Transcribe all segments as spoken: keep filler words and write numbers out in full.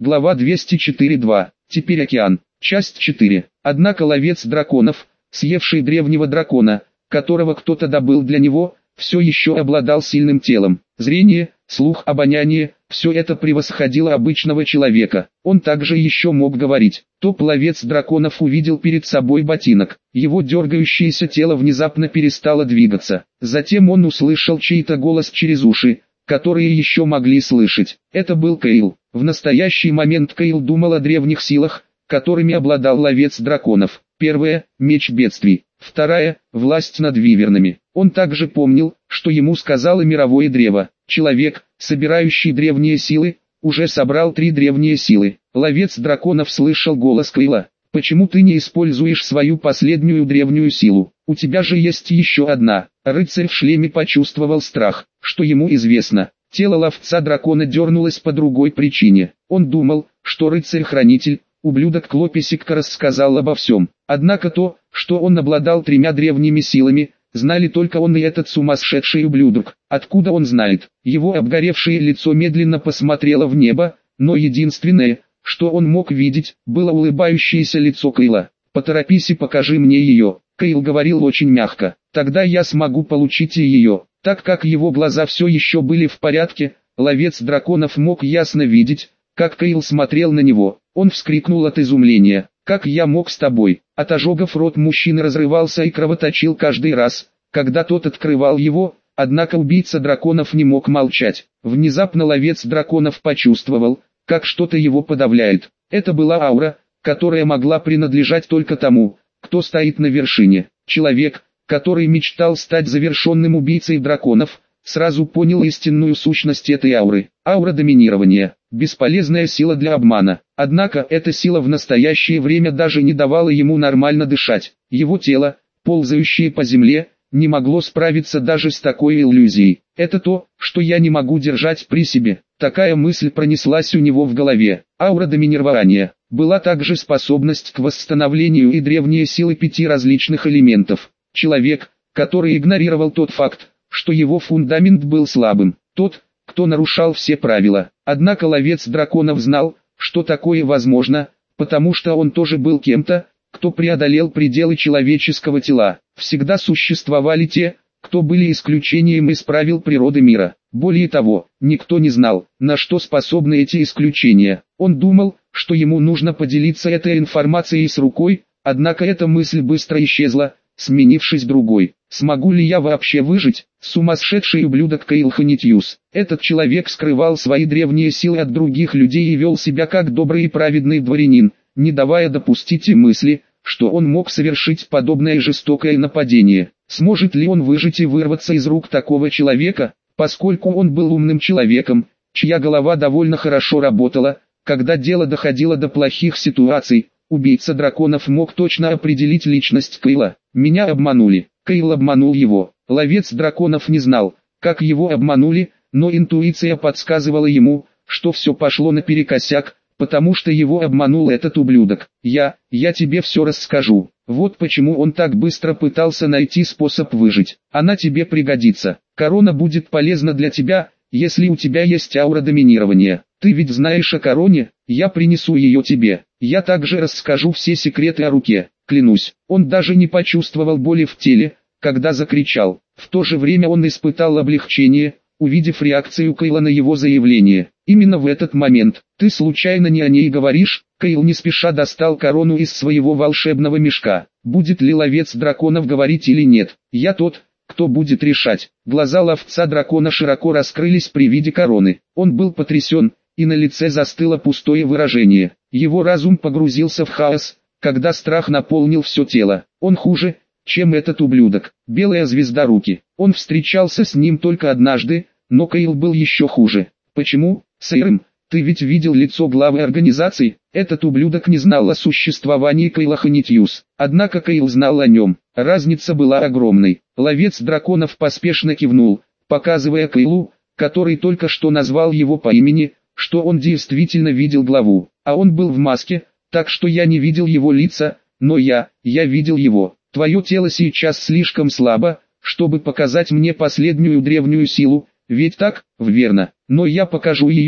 Глава двести четыре два. Теперь океан. Часть четыре. Однако ловец драконов, съевший древнего дракона, которого кто-то добыл для него, все еще обладал сильным телом. Зрение, слух, обоняние – все это превосходило обычного человека. Он также еще мог говорить. Топ-ловец драконов увидел перед собой ботинок. Его дергающееся тело внезапно перестало двигаться. Затем он услышал чей-то голос через уши, которые еще могли слышать. Это был Кейл. В настоящий момент Кейл думал о древних силах, которыми обладал ловец драконов. Первая – меч бедствий. Вторая – власть над вивернами. Он также помнил, что ему сказало мировое древо. Человек, собирающий древние силы, уже собрал три древние силы. Ловец драконов слышал голос Кейла. «Почему ты не используешь свою последнюю древнюю силу? У тебя же есть еще одна». Рыцарь в шлеме почувствовал страх, что ему известно. Тело ловца дракона дернулось по другой причине. Он думал, что рыцарь-хранитель, ублюдок Клописикка, рассказал обо всем. Однако то, что он обладал тремя древними силами, знали только он и этот сумасшедший ублюдок. Откуда он знает? Его обгоревшее лицо медленно посмотрело в небо, но единственное, что он мог видеть, было улыбающееся лицо Кейла. «Поторопись и покажи мне ее». Кейл говорил очень мягко. «Тогда я смогу получить и ее». Так как его глаза все еще были в порядке, ловец драконов мог ясно видеть, как Кейл смотрел на него. Он вскрикнул от изумления. «Как я мог с тобой?» От ожогов рот мужчины разрывался и кровоточил каждый раз, когда тот открывал его, однако убийца драконов не мог молчать. Внезапно ловец драконов почувствовал, как что-то его подавляет. Это была аура, которая могла принадлежать только тому, кто стоит на вершине. Человек, который мечтал стать завершенным убийцей драконов, сразу понял истинную сущность этой ауры. Аура доминирования. Бесполезная сила для обмана. Однако эта сила в настоящее время даже не давала ему нормально дышать. Его тело, ползающее по земле, не могло справиться даже с такой иллюзией. Это то, что я не могу держать при себе. Такая мысль пронеслась у него в голове. Аура доминирования. Была также способность к восстановлению и древние силы пяти различных элементов. Человек, который игнорировал тот факт, что его фундамент был слабым. Тот, кто нарушал все правила. Однако ловец драконов знал, что такое возможно, потому что он тоже был кем-то, кто преодолел пределы человеческого тела. Всегда существовали те, кто были исключением из правил природы мира. Более того, никто не знал, на что способны эти исключения. Он думал, что ему нужно поделиться этой информацией с рукой, однако эта мысль быстро исчезла, сменившись другой. Смогу ли я вообще выжить? Сумасшедший ублюдок Кейл Ханитьюс. Этот человек скрывал свои древние силы от других людей и вел себя как добрый и праведный дворянин, не давая допустить и мысли, что он мог совершить подобное жестокое нападение. Сможет ли он выжить и вырваться из рук такого человека, поскольку он был умным человеком, чья голова довольно хорошо работала, когда дело доходило до плохих ситуаций? Убийца драконов мог точно определить личность Кейла. Меня обманули. Кейл обманул его. Ловец драконов не знал, как его обманули, но интуиция подсказывала ему, что все пошло наперекосяк, потому что его обманул этот ублюдок. Я, я тебе все расскажу. Вот почему он так быстро пытался найти способ выжить. Она тебе пригодится. Корона будет полезна для тебя, если у тебя есть аура доминирования. Ты ведь знаешь о короне, я принесу ее тебе. Я также расскажу все секреты о руке. Клянусь, он даже не почувствовал боли в теле, когда закричал. В то же время он испытал облегчение, увидев реакцию Кейла на его заявление. Именно в этот момент, ты случайно не о ней говоришь? Кейл не спеша достал корону из своего волшебного мешка. Будет ли ловец драконов говорить или нет? Я тот, кто будет решать. Глаза ловца дракона широко раскрылись при виде короны. Он был потрясен, и на лице застыло пустое выражение. Его разум погрузился в хаос, когда страх наполнил все тело. Он хуже, чем этот ублюдок. Белая звезда руки. Он встречался с ним только однажды, но Кейл был еще хуже. Почему, Сэйрм? Ты ведь видел лицо главы организации? Этот ублюдок не знал о существовании Кейла Ханитьюс. Однако Кейл знал о нем. Разница была огромной. Ловец драконов поспешно кивнул, показывая Кейлу, который только что назвал его по имени, что он действительно видел главу. А он был в маске, так что я не видел его лица, но я, я видел его. Твое тело сейчас слишком слабо, чтобы показать мне последнюю древнюю силу, ведь так, верно? Но я покажу ее,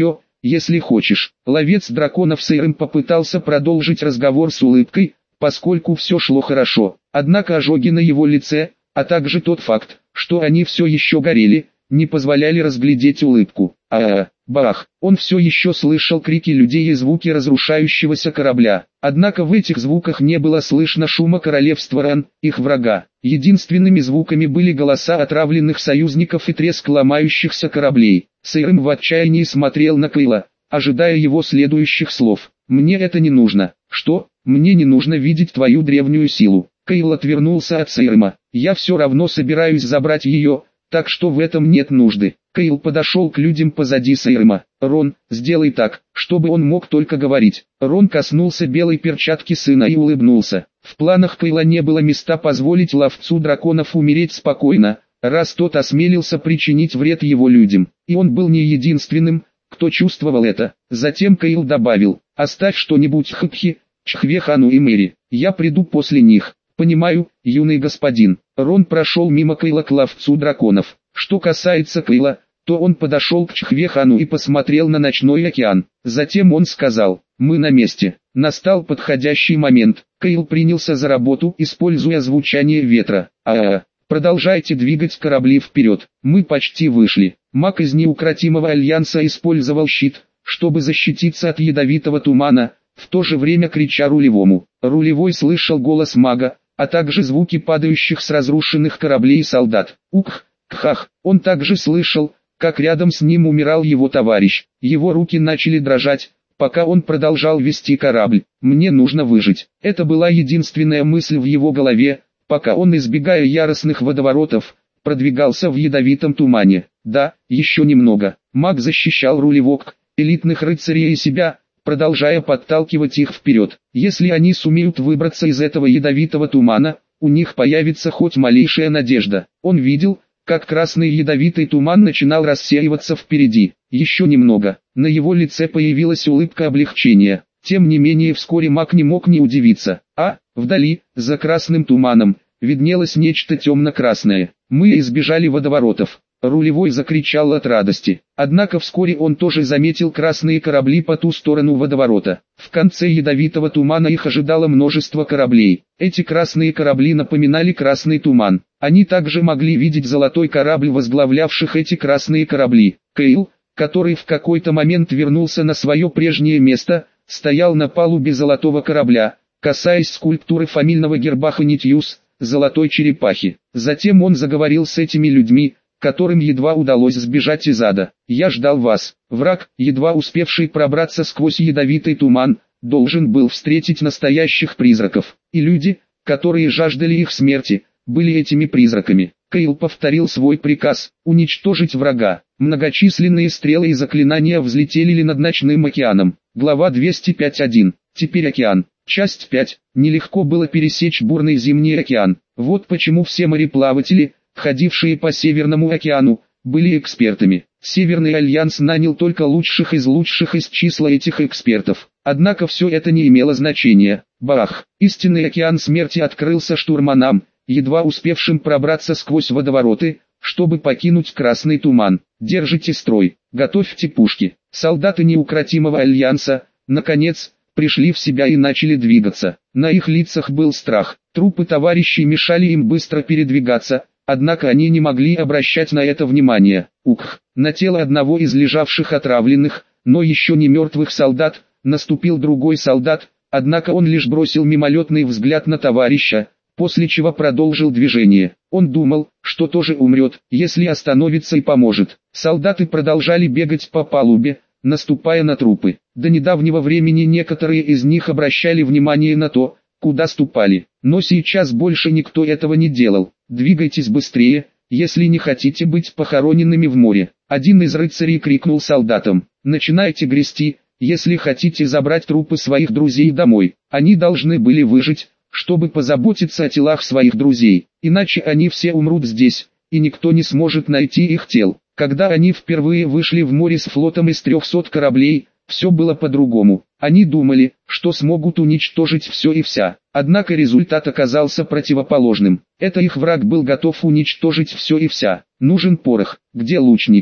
если хочешь. Ловец драконов Сейрым попытался продолжить разговор с улыбкой, поскольку все шло хорошо. Однако ожоги на его лице, а также тот факт, что они все еще горели, не позволяли разглядеть улыбку. А-а-а, бах! Он все еще слышал крики людей и звуки разрушающегося корабля. Однако в этих звуках не было слышно шума королевства Ран, их врага. Единственными звуками были голоса отравленных союзников и треск ломающихся кораблей. Сейрым в отчаянии смотрел на Кейла, ожидая его следующих слов. «Мне это не нужно». «Что? Мне не нужно видеть твою древнюю силу». Кейл отвернулся от Сейрыма. «Я все равно собираюсь забрать ее, так что в этом нет нужды». Кейл подошел к людям позади Сейрыма. «Рон, сделай так, чтобы он мог только говорить». Рон коснулся белой перчатки сына и улыбнулся. В планах Кейла не было места позволить ловцу драконов умереть спокойно, раз тот осмелился причинить вред его людям. И он был не единственным, кто чувствовал это. Затем Кейл добавил: «Оставь что-нибудь Хакхи, Чхвехану и Мэри, я приду после них». «Понимаю, юный господин». Рон прошел мимо Кейла к ловцу драконов. Что касается Кейла, то он подошел к Чхвехану и посмотрел на ночной океан. Затем он сказал: «Мы на месте». Настал подходящий момент. Кейл принялся за работу, используя звучание ветра. «А-а-а, продолжайте двигать корабли вперед. Мы почти вышли». Маг из неукротимого альянса использовал щит, чтобы защититься от ядовитого тумана, в то же время крича рулевому. Рулевой слышал голос мага, а также звуки падающих с разрушенных кораблей солдат. Ух, кхах, он также слышал, как рядом с ним умирал его товарищ. Его руки начали дрожать, пока он продолжал вести корабль. «Мне нужно выжить». Это была единственная мысль в его голове, пока он, избегая яростных водоворотов, продвигался в ядовитом тумане. Да, еще немного. Маг защищал рулевок, элитных рыцарей и себя, продолжая подталкивать их вперед. Если они сумеют выбраться из этого ядовитого тумана, у них появится хоть малейшая надежда. Он видел, как красный ядовитый туман начинал рассеиваться впереди. Еще немного. На его лице появилась улыбка облегчения. Тем не менее вскоре маг не мог не удивиться. А, вдали, за красным туманом, виднелось нечто темно-красное. Мы избежали водоворотов. Рулевой закричал от радости. Однако вскоре он тоже заметил красные корабли по ту сторону водоворота. В конце ядовитого тумана их ожидало множество кораблей. Эти красные корабли напоминали красный туман. Они также могли видеть золотой корабль, возглавлявших эти красные корабли. Кейл, который в какой-то момент вернулся на свое прежнее место, стоял на палубе золотого корабля, касаясь скульптуры фамильного герба Ханитьюс, золотой черепахи. Затем он заговорил с этими людьми, которым едва удалось сбежать из ада. «Я ждал вас». Враг, едва успевший пробраться сквозь ядовитый туман, должен был встретить настоящих призраков. И люди, которые жаждали их смерти, были этими призраками. Кейл повторил свой приказ – уничтожить врага. Многочисленные стрелы и заклинания взлетели над ночным океаном. Глава двести пять точка один. Теперь океан. Часть пять. Нелегко было пересечь бурный зимний океан. Вот почему все мореплаватели, ходившие по Северному океану, были экспертами. Северный альянс нанял только лучших из лучших из числа этих экспертов. Однако все это не имело значения. Бах! Истинный океан смерти открылся штурманам, едва успевшим пробраться сквозь водовороты, чтобы покинуть красный туман. Держите строй, готовьте пушки. Солдаты неукротимого альянса, наконец, пришли в себя и начали двигаться. На их лицах был страх. Трупы товарищей мешали им быстро передвигаться. Однако они не могли обращать на это внимание. Ух, на тело одного из лежавших отравленных, но еще не мертвых солдат, наступил другой солдат, однако он лишь бросил мимолетный взгляд на товарища, после чего продолжил движение. Он думал, что тоже умрет, если остановится и поможет. Солдаты продолжали бегать по палубе, наступая на трупы. До недавнего времени некоторые из них обращали внимание на то, куда ступали, но сейчас больше никто этого не делал. «Двигайтесь быстрее, если не хотите быть похороненными в море». Один из рыцарей крикнул солдатам: «Начинайте грести, если хотите забрать трупы своих друзей домой». Они должны были выжить, чтобы позаботиться о телах своих друзей, иначе они все умрут здесь, и никто не сможет найти их тел. Когда они впервые вышли в море с флотом из трехсот кораблей, все было по-другому. Они думали, что смогут уничтожить все и вся. Однако результат оказался противоположным. Это их враг был готов уничтожить все и вся. Нужен порох. Где лучники?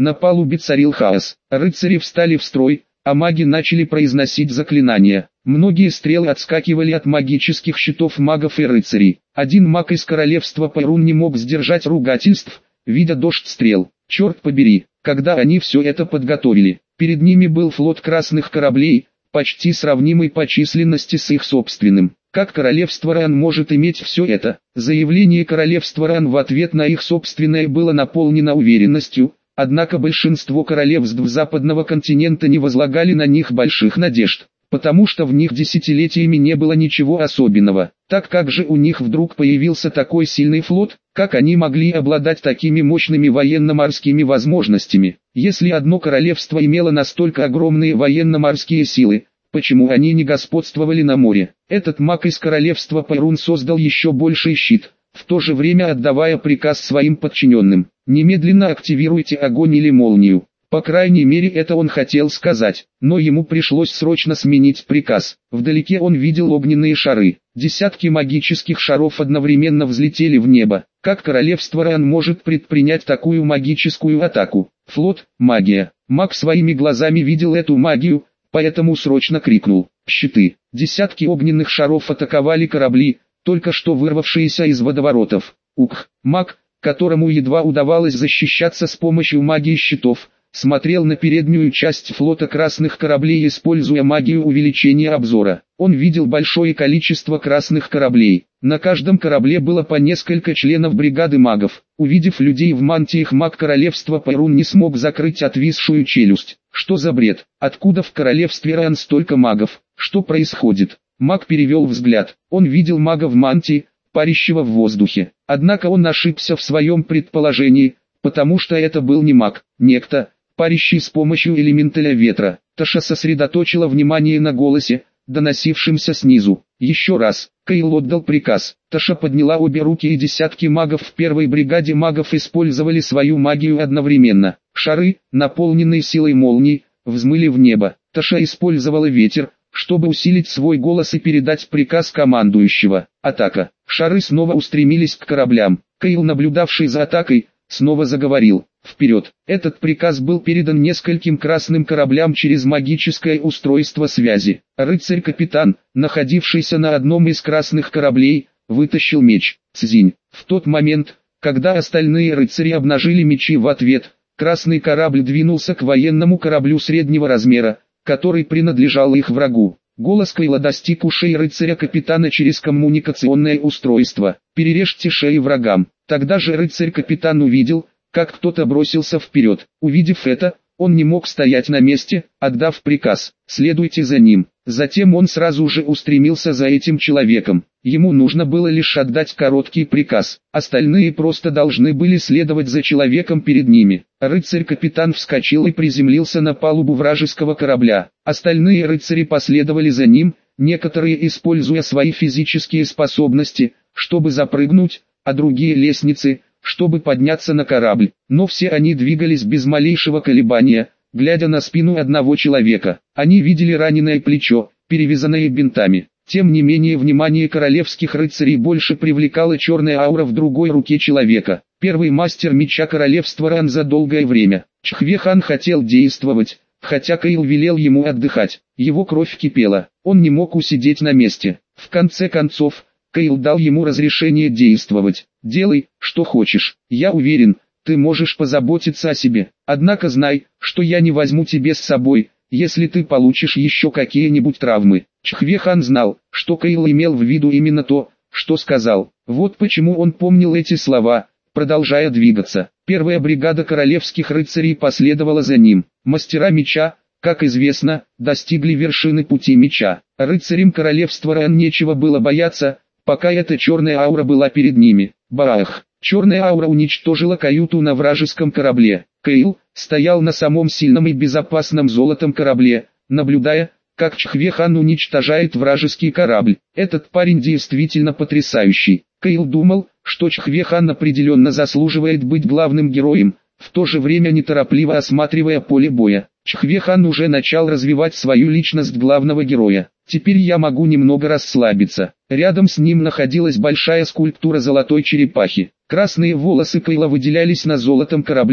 На палубе царил хаос. Рыцари встали в строй, а маги начали произносить заклинания. Многие стрелы отскакивали от магических щитов магов и рыцарей. Один маг из королевства Пайрун не мог сдержать ругательств, видя дождь стрел. Черт побери, когда они все это подготовили. Перед ними был флот красных кораблей, почти сравнимый по численности с их собственным. Как королевство Ран может иметь все это? Заявление королевства Ран в ответ на их собственное было наполнено уверенностью, однако большинство королевств западного континента не возлагали на них больших надежд, потому что в них десятилетиями не было ничего особенного. Так как же у них вдруг появился такой сильный флот, как они могли обладать такими мощными военно-морскими возможностями? Если одно королевство имело настолько огромные военно-морские силы, почему они не господствовали на море? Этот маг из королевства Пайрун создал еще больший щит, в то же время отдавая приказ своим подчиненным: немедленно активируйте огонь или молнию. По крайней мере это он хотел сказать, но ему пришлось срочно сменить приказ. Вдалеке он видел огненные шары. Десятки магических шаров одновременно взлетели в небо. Как королевство Ран может предпринять такую магическую атаку? Флот, магия. Маг своими глазами видел эту магию, поэтому срочно крикнул: «Щиты!». Десятки огненных шаров атаковали корабли, только что вырвавшиеся из водоворотов. Ух! Маг, которому едва удавалось защищаться с помощью магии щитов, смотрел на переднюю часть флота красных кораблей, используя магию увеличения обзора. Он видел большое количество красных кораблей. На каждом корабле было по несколько членов бригады магов. Увидев людей в мантиях, маг королевства Пайрун не смог закрыть отвисшую челюсть. Что за бред? Откуда в королевстве Ран столько магов? Что происходит? Маг перевел взгляд. Он видел мага в мантии, парящего в воздухе. Однако он ошибся в своем предположении, потому что это был не маг, некто, парящий с помощью элементаля ветра. Таша сосредоточила внимание на голосе, доносившемся снизу. Еще раз. Кайл отдал приказ. Таша подняла обе руки, и десятки магов в первой бригаде магов использовали свою магию одновременно. Шары, наполненные силой молний, взмыли в небо. Таша использовала ветер, чтобы усилить свой голос и передать приказ командующего. Атака. Шары снова устремились к кораблям. Кайл, наблюдавший за атакой, снова заговорил: «Вперед!». Этот приказ был передан нескольким красным кораблям через магическое устройство связи. Рыцарь-капитан, находившийся на одном из красных кораблей, вытащил меч. Цзинь. В тот момент, когда остальные рыцари обнажили мечи в ответ, красный корабль двинулся к военному кораблю среднего размера, который принадлежал их врагу. Голос Кайла достиг ушей рыцаря-капитана через коммуникационное устройство: «Перережьте шеи врагам». Тогда же рыцарь-капитан увидел, как кто-то бросился вперед. Увидев это, он не мог стоять на месте, отдав приказ: «Следуйте за ним». Затем он сразу же устремился за этим человеком. Ему нужно было лишь отдать короткий приказ. Остальные просто должны были следовать за человеком перед ними. Рыцарь-капитан вскочил и приземлился на палубу вражеского корабля. Остальные рыцари последовали за ним, некоторые используя свои физические способности, чтобы запрыгнуть, а другие лестницы, чтобы подняться на корабль. Но все они двигались без малейшего колебания, глядя на спину одного человека. Они видели раненое плечо, перевязанное бинтами. Тем не менее, внимание королевских рыцарей больше привлекала черная аура в другой руке человека. Первый мастер меча королевства Ран за долгое время. Чхве-хан хотел действовать, хотя Кайл велел ему отдыхать. Его кровь кипела, он не мог усидеть на месте. В конце концов, Кайл дал ему разрешение действовать. «Делай, что хочешь. Я уверен, ты можешь позаботиться о себе. Однако знай, что я не возьму тебя с собой, если ты получишь еще какие-нибудь травмы». Чхве-хан знал, что Кайл имел в виду именно то, что сказал. Вот почему он помнил эти слова, продолжая двигаться. Первая бригада королевских рыцарей последовала за ним. Мастера меча, как известно, достигли вершины пути меча. Рыцарям королевства Ран нечего было бояться, пока эта черная аура была перед ними. Баах! Черная аура уничтожила каюту на вражеском корабле. Кайл стоял на самом сильном и безопасном золотом корабле, наблюдая, как Чхве-хан уничтожает вражеский корабль. Этот парень действительно потрясающий. Кайл думал, что Чхве-хан определенно заслуживает быть главным героем, в то же время неторопливо осматривая поле боя. Чхве-хан уже начал развивать свою личность главного героя. Теперь я могу немного расслабиться. Рядом с ним находилась большая скульптура золотой черепахи. Красные волосы Кайла выделялись на золотом корабле,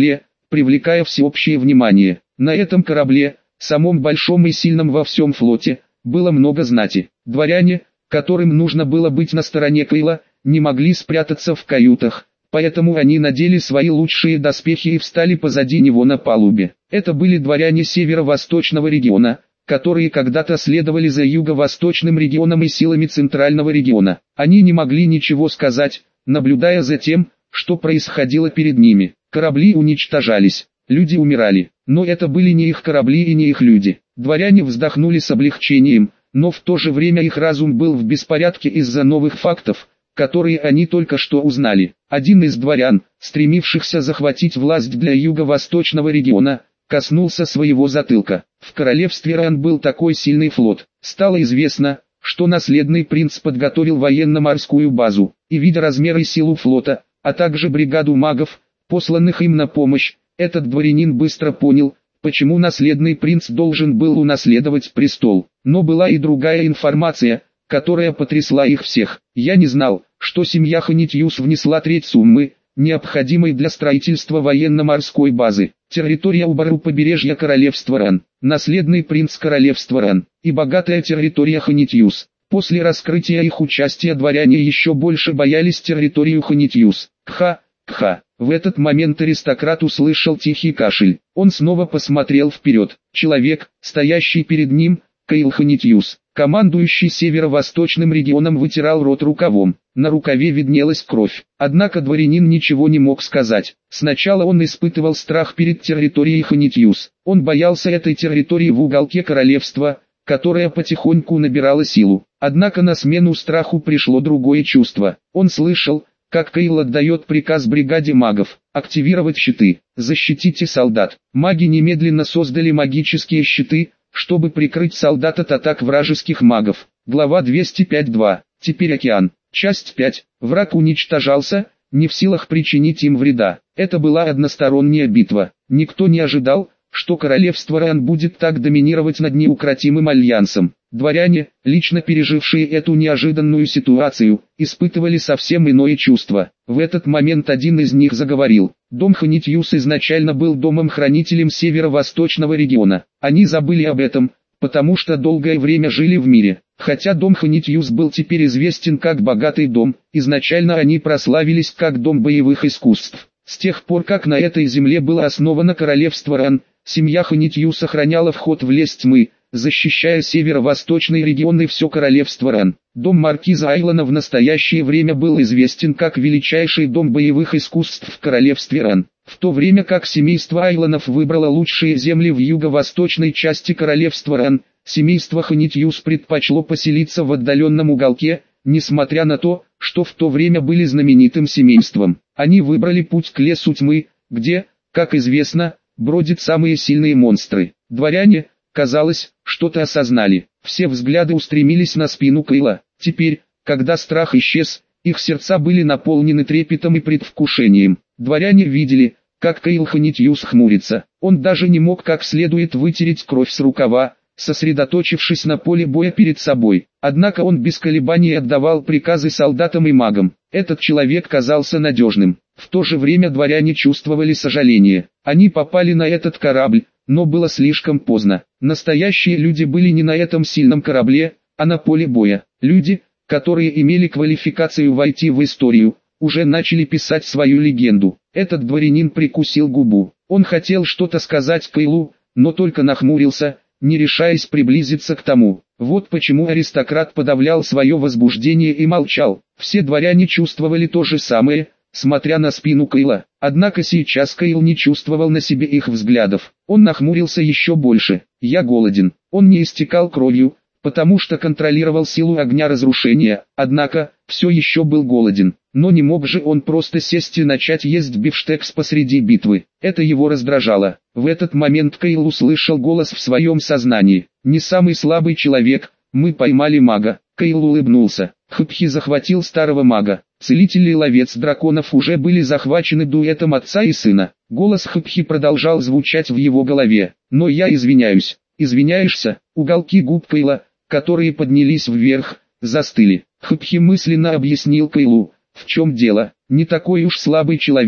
привлекая всеобщее внимание. На этом корабле, самом большом и сильном во всем флоте, было много знати. Дворяне, которым нужно было быть на стороне Кейла, не могли спрятаться в каютах, поэтому они надели свои лучшие доспехи и встали позади него на палубе. Это были дворяне северо-восточного региона, которые когда-то следовали за юго-восточным регионом и силами центрального региона. Они не могли ничего сказать, наблюдая за тем, что происходило перед ними. Корабли уничтожались, люди умирали, но это были не их корабли и не их люди. Дворяне вздохнули с облегчением, но в то же время их разум был в беспорядке из-за новых фактов, которые они только что узнали. Один из дворян, стремившихся захватить власть для юго-восточного региона, коснулся своего затылка. В королевстве Ран был такой сильный флот. Стало известно, что наследный принц подготовил военно-морскую базу, и видя размеры и силу флота, а также бригаду магов, посланных им на помощь, этот дворянин быстро понял, почему наследный принц должен был унаследовать престол. Но была и другая информация, которая потрясла их всех. Я не знал, что семья Ханитьюс внесла треть суммы, необходимой для строительства военно-морской базы. Территория у Бару побережья королевства Ран, наследный принц королевства Ран и богатая территория Ханитьюс. После раскрытия их участия дворяне еще больше боялись территорию Ханитьюс. Кха, кха. В этот момент аристократ услышал тихий кашель. Он снова посмотрел вперед. Человек, стоящий перед ним, Кейл Ханитьюс, командующий северо-восточным регионом, вытирал рот рукавом. На рукаве виднелась кровь. Однако дворянин ничего не мог сказать. Сначала он испытывал страх перед территорией Ханитьюс. Он боялся этой территории в уголке королевства, которая потихоньку набирала силу. Однако на смену страху пришло другое чувство. Он слышал, как Кейл отдает приказ бригаде магов активировать щиты. «Защитите солдат». Маги немедленно создали магические щиты, чтобы прикрыть солдат от атак вражеских магов. Глава двести пять два. Теперь океан. Часть пять. Враг уничтожался, не в силах причинить им вреда. Это была односторонняя битва. Никто не ожидал, что королевство Ран будет так доминировать над неукротимым альянсом. Дворяне, лично пережившие эту неожиданную ситуацию, испытывали совсем иное чувство. В этот момент один из них заговорил. Дом Ханитьюс изначально был домом-хранителем северо-восточного региона. Они забыли об этом, потому что долгое время жили в мире. Хотя дом Ханитьюс был теперь известен как богатый дом, изначально они прославились как дом боевых искусств. С тех пор, как на этой земле было основано королевство Ран, семья Ханитьюс сохраняла вход в лес тьмы, защищая северо-восточный регион и все королевство Ран. Дом маркиза Айлона в настоящее время был известен как величайший дом боевых искусств в королевстве Ран. В то время как семейство Айлонов выбрало лучшие земли в юго-восточной части королевства Ран, семейство Ханитьюс предпочло поселиться в отдаленном уголке, несмотря на то, что в то время были знаменитым семейством. Они выбрали путь к лесу тьмы, где, как известно, бродят самые сильные монстры. Дворяне, казалось, что-то осознали. Все взгляды устремились на спину Кейла. Теперь, когда страх исчез, их сердца были наполнены трепетом и предвкушением. Дворяне видели, как Кейл Ханитьюс хмурится. Он даже не мог как следует вытереть кровь с рукава, сосредоточившись на поле боя перед собой. Однако он без колебаний отдавал приказы солдатам и магам. Этот человек казался надежным. В то же время дворяне чувствовали сожаление. Они попали на этот корабль, но было слишком поздно. Настоящие люди были не на этом сильном корабле, а на поле боя. Люди, которые имели квалификацию войти в историю, уже начали писать свою легенду. Этот дворянин прикусил губу. Он хотел что-то сказать Кейлу, но только нахмурился, не решаясь приблизиться к тому. Вот почему аристократ подавлял свое возбуждение и молчал. Все дворяне чувствовали то же самое, смотря на спину Кейла. Однако сейчас Кейл не чувствовал на себе их взглядов. Он нахмурился еще больше. «Я голоден». Он не истекал кровью, потому что контролировал силу огня разрушения, однако, все еще был голоден. Но не мог же он просто сесть и начать есть бифштекс посреди битвы. Это его раздражало. В этот момент Кейл услышал голос в своем сознании. «Не самый слабый человек, мы поймали мага». Кейл улыбнулся. Хпхи захватил старого мага. Целитель и ловец драконов уже были захвачены дуэтом отца и сына. Голос Хпхи продолжал звучать в его голове. «Но я извиняюсь». «Извиняешься?» Уголки губ Кейла, которые поднялись вверх, застыли. Хпхи мысленно объяснил Кейлу, в чем дело. Не такой уж слабый человек,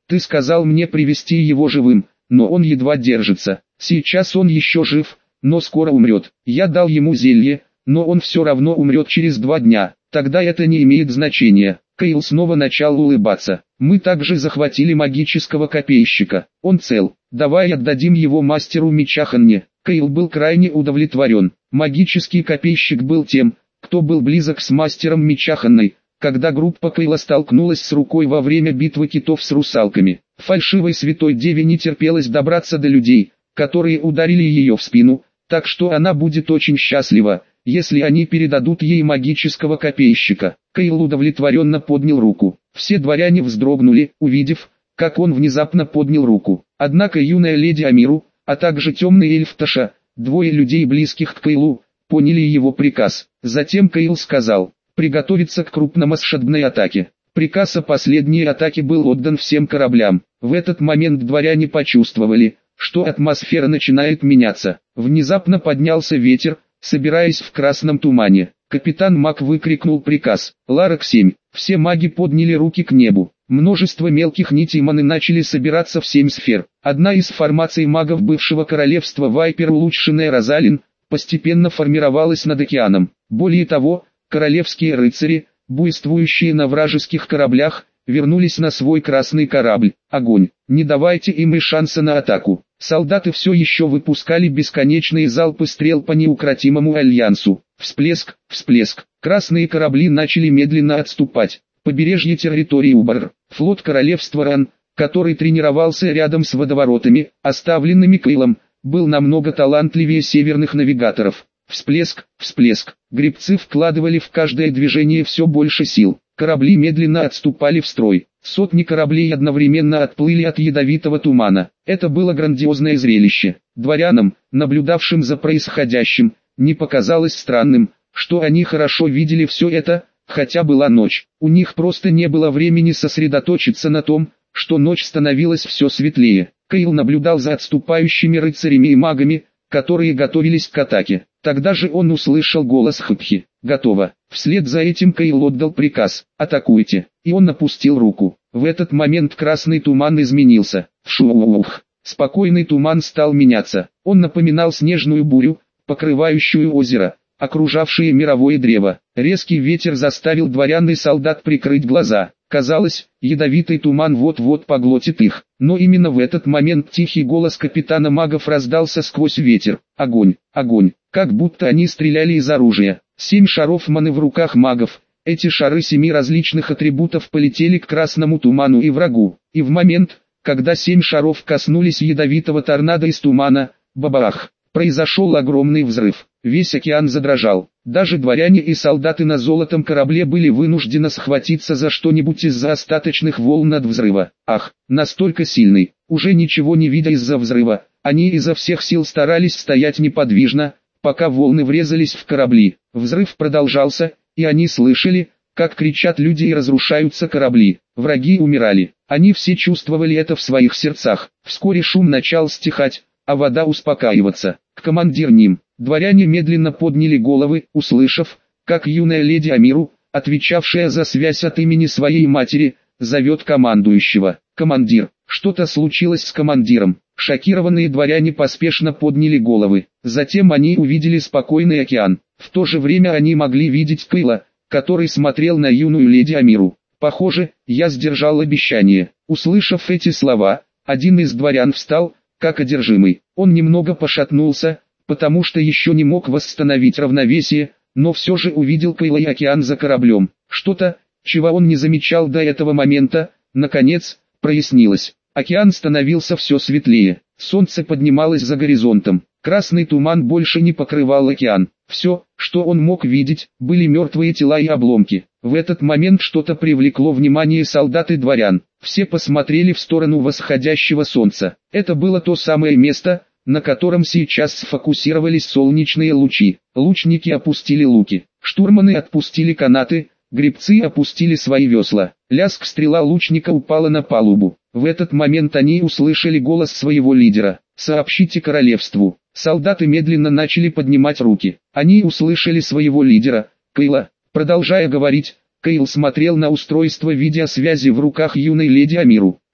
Ты сказал мне привести его живым, но он едва держится. Сейчас он еще жив, но скоро умрет. Я дал ему зелье, но он все равно умрет через два дня. Тогда это не имеет значения. Кейл снова начал улыбаться. Мы также захватили магического копейщика. Он цел. Давай отдадим его мастеру меча Ханне. Кейл был крайне удовлетворен. Магический копейщик был тем, кто был близок с мастером меча Ханной, когда группа Кейла столкнулась с рукой во время битвы китов с русалками. Фальшивой святой деве не терпелось добраться до людей, которые ударили ее в спину, так что она будет очень счастлива, если они передадут ей магического копейщика. Кейл удовлетворенно поднял руку. Все дворяне вздрогнули, увидев, как он внезапно поднял руку. Однако юная леди Амиру, а также темный эльф Таша, двое людей близких к Кейлу, поняли его приказ. Затем Кейл сказал: приготовиться к крупномасштабной атаке. Приказ о последней атаке был отдан всем кораблям. В этот момент дворяне почувствовали, что атмосфера начинает меняться. Внезапно поднялся ветер, собираясь в красном тумане. Капитан Мак выкрикнул приказ. Ларок семь. Все маги подняли руки к небу. Множество мелких нитей маны начали собираться в семь сфер. Одна из формаций магов бывшего королевства Вайпер, улучшенная Розалин, постепенно формировалась над океаном. Более того, королевские рыцари, буйствующие на вражеских кораблях, вернулись на свой красный корабль. Огонь! Не давайте им и шанса на атаку. Солдаты все еще выпускали бесконечные залпы стрел по неукротимому альянсу. Всплеск, всплеск. Красные корабли начали медленно отступать. Побережье территории Убар. Флот королевства Ран, который тренировался рядом с водоворотами, оставленными Кейлом, был намного талантливее северных навигаторов. Всплеск, всплеск. Гребцы вкладывали в каждое движение все больше сил. Корабли медленно отступали в строй. Сотни кораблей одновременно отплыли от ядовитого тумана. Это было грандиозное зрелище. Дворянам, наблюдавшим за происходящим, не показалось странным, что они хорошо видели все это, хотя была ночь. У них просто не было времени сосредоточиться на том, что ночь становилась все светлее. Кейл наблюдал за отступающими рыцарями и магами, которые готовились к атаке. Тогда же он услышал голос Хпхи. «Готово». Вслед за этим Кейл отдал приказ: «Атакуйте», и он опустил руку. В этот момент красный туман изменился. Вшух! Спокойный туман стал меняться. Он напоминал снежную бурю, покрывающую озеро, окружавшее мировое древо. Резкий ветер заставил дворян и солдат прикрыть глаза. Казалось, ядовитый туман вот-вот поглотит их. Но именно в этот момент тихий голос капитана магов раздался сквозь ветер. Огонь, огонь, как будто они стреляли из оружия. Семь шаров маны в руках магов. Эти шары семи различных атрибутов полетели к красному туману и врагу. И в момент, когда семь шаров коснулись ядовитого торнадо из тумана, бабах, произошел огромный взрыв. Весь океан задрожал. Даже дворяне и солдаты на золотом корабле были вынуждены схватиться за что-нибудь из-за остаточных волн от взрыва. Ах, настолько сильный. Уже ничего не видя из-за взрыва, они изо всех сил старались стоять неподвижно, пока волны врезались в корабли. Взрыв продолжался, и они слышали, как кричат люди и разрушаются корабли. Враги умирали. Они все чувствовали это в своих сердцах. Вскоре шум начал стихать, а вода успокаиваться. Командир Ним. Дворяне медленно подняли головы, услышав, как юная леди Амиру, отвечавшая за связь от имени своей матери, зовет командующего. «Командир, что-то случилось с командиром». Шокированные дворяне поспешно подняли головы. Затем они увидели спокойный океан. В то же время они могли видеть Кейла, который смотрел на юную леди Амиру. «Похоже, я сдержал обещание». Услышав эти слова, один из дворян встал, как одержимый. Он немного пошатнулся, потому что еще не мог восстановить равновесие, но все же увидел Кейла и океан за кораблем. Что-то, чего он не замечал до этого момента, наконец, прояснилось. Океан становился все светлее, солнце поднималось за горизонтом, красный туман больше не покрывал океан. Все, что он мог видеть, были мертвые тела и обломки. В этот момент что-то привлекло внимание солдат и дворян. Все посмотрели в сторону восходящего солнца. Это было то самое место, на котором сейчас сфокусировались солнечные лучи. Лучники опустили луки, штурманы отпустили канаты, гребцы опустили свои весла. Лязг стрела лучника упала на палубу. В этот момент они услышали голос своего лидера. «Сообщите королевству». Солдаты медленно начали поднимать руки. Они услышали своего лидера, Кейла. Продолжая говорить, Кейл смотрел на устройство видеосвязи в руках юной леди Амиру.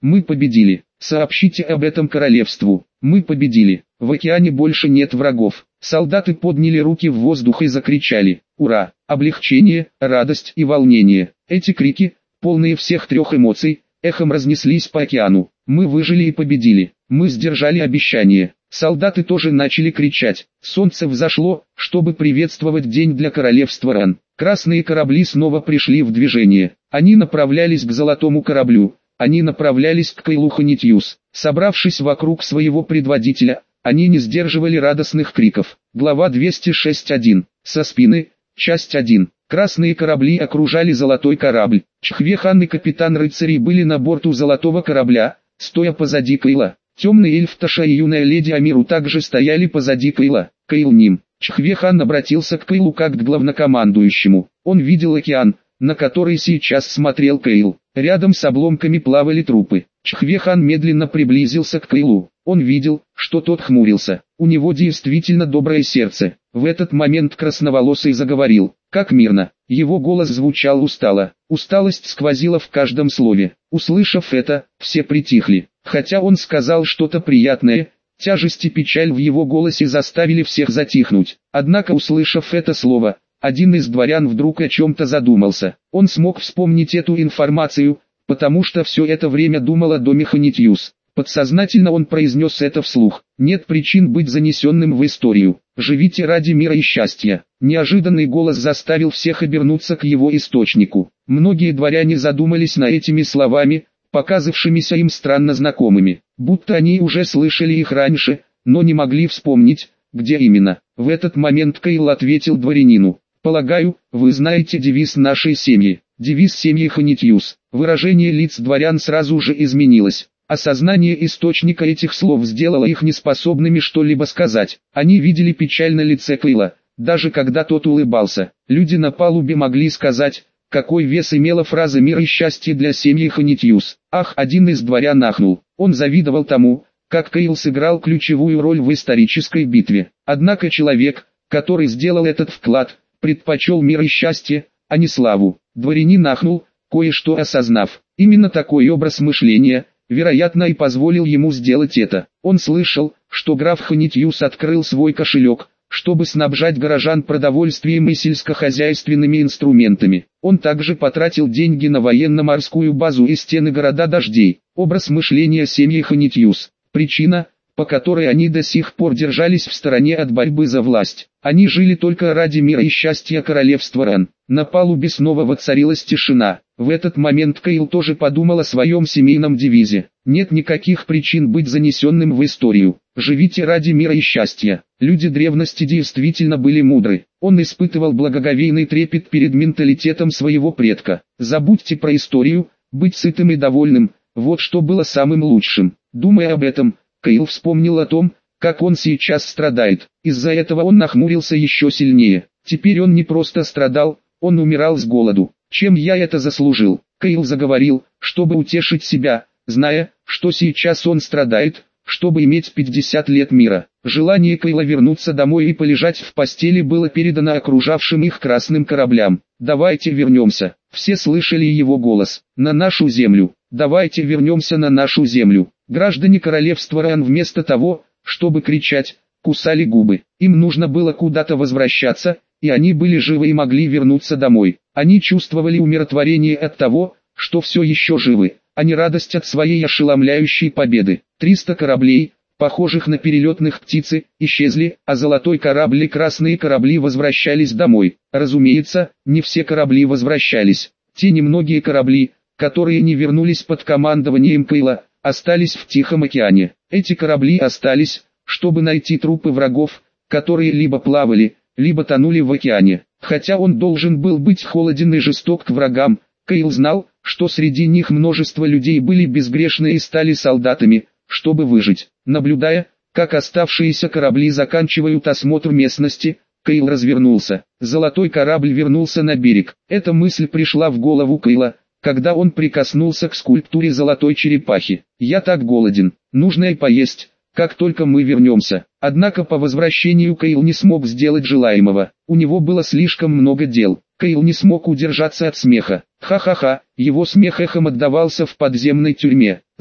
Мы победили. Сообщите об этом королевству. Мы победили. В океане больше нет врагов. Солдаты подняли руки в воздух и закричали: «Ура!» Облегчение, радость и волнение. Эти крики, полные всех трех эмоций, эхом разнеслись по океану. Мы выжили и победили. Мы сдержали обещание. Солдаты тоже начали кричать. Солнце взошло, чтобы приветствовать день для королевства Ран. Красные корабли снова пришли в движение. Они направлялись к золотому кораблю. Они направлялись к Кейлу Ханитьюс. Собравшись вокруг своего предводителя, они не сдерживали радостных криков. Глава двести шесть один. Со спины. Часть один. Красные корабли окружали золотой корабль. Чхве-хан и капитан рыцарей были на борту золотого корабля, стоя позади Кейла. Темный эльф Таша и юная леди Амиру также стояли позади Кейла. Кейл Ним. Чхве-хан обратился к Кейлу как к главнокомандующему. Он видел океан, на который сейчас смотрел Кейл. Рядом с обломками плавали трупы. Чхве-хан медленно приблизился к Кейлу. Он видел, что тот хмурился. У него действительно доброе сердце. В этот момент красноволосый заговорил. Как мирно. Его голос звучал устало. Усталость сквозила в каждом слове. Услышав это, все притихли. Хотя он сказал что-то приятное, тяжесть и печаль в его голосе заставили всех затихнуть. Однако, услышав это слово, один из дворян вдруг о чем-то задумался. Он смог вспомнить эту информацию, потому что все это время думал о доме Ханитьюс. Подсознательно он произнес это вслух. Нет причин быть занесенным в историю. Живите ради мира и счастья. Неожиданный голос заставил всех обернуться к его источнику. Многие дворяне задумались над этими словами, показавшимися им странно знакомыми, будто они уже слышали их раньше, но не могли вспомнить, где именно. В этот момент Кейл ответил дворянину: «Полагаю, вы знаете девиз нашей семьи, девиз семьи Ханитьюс». Выражение лиц дворян сразу же изменилось. Осознание источника этих слов сделало их неспособными что-либо сказать. Они видели печаль на лице Кейла, даже когда тот улыбался. Люди на палубе могли сказать, какой вес имела фраза «мир и счастье для семьи Ханитьюс». Ах, один из дворян ахнул. Он завидовал тому, как Кейл сыграл ключевую роль в исторической битве. Однако человек, который сделал этот вклад, предпочел мир и счастье, а не славу. Дворянин ахнул, кое-что осознав. Именно такой образ мышления, вероятно, и позволил ему сделать это. Он слышал, что граф Ханитьюс открыл свой кошелек, чтобы снабжать горожан продовольствием и сельскохозяйственными инструментами. Он также потратил деньги на военно-морскую базу и стены города дождей. Образ мышления семьи Ханитьюс. Причина, по которой они до сих пор держались в стороне от борьбы за власть. Они жили только ради мира и счастья королевства Ран. На палубе снова воцарилась тишина. В этот момент Кейл тоже подумал о своем семейном девизе. Нет никаких причин быть занесенным в историю. Живите ради мира и счастья. Люди древности действительно были мудры. Он испытывал благоговейный трепет перед менталитетом своего предка. Забудьте про историю, быть сытым и довольным, вот что было самым лучшим. Думая об этом, Кейл вспомнил о том, как он сейчас страдает. Из-за этого он нахмурился еще сильнее. Теперь он не просто страдал, он умирал с голоду. Чем я это заслужил? Кейл заговорил, чтобы утешить себя, зная, что сейчас он страдает, чтобы иметь пятьдесят лет мира. Желание Кейла вернуться домой и полежать в постели было передано окружавшим их красным кораблям. «Давайте вернемся». Все слышали его голос. «На нашу землю. Давайте вернемся на нашу землю». Граждане королевства Ран вместо того, чтобы кричать, кусали губы. Им нужно было куда-то возвращаться, и они были живы и могли вернуться домой. Они чувствовали умиротворение от того, что все еще живы, а не радость от своей ошеломляющей победы. Триста кораблей, похожих на перелетных птицы, исчезли, а золотой корабль и красные корабли возвращались домой. Разумеется, не все корабли возвращались. Те немногие корабли, которые не вернулись под командованием Кейла, остались в Тихом океане. Эти корабли остались, чтобы найти трупы врагов, которые либо плавали, либо тонули в океане. Хотя он должен был быть холоден и жесток к врагам, Кейл знал, что среди них множество людей были безгрешны и стали солдатами, чтобы выжить. Наблюдая, как оставшиеся корабли заканчивают осмотр местности, Кейл развернулся. Золотой корабль вернулся на берег. Эта мысль пришла в голову Кейла, когда он прикоснулся к скульптуре золотой черепахи. «Я так голоден, нужно и поесть, как только мы вернемся». Однако по возвращению Кейл не смог сделать желаемого. У него было слишком много дел. Кейл не смог удержаться от смеха. Ха-ха-ха, его смех эхом отдавался в подземной тюрьме.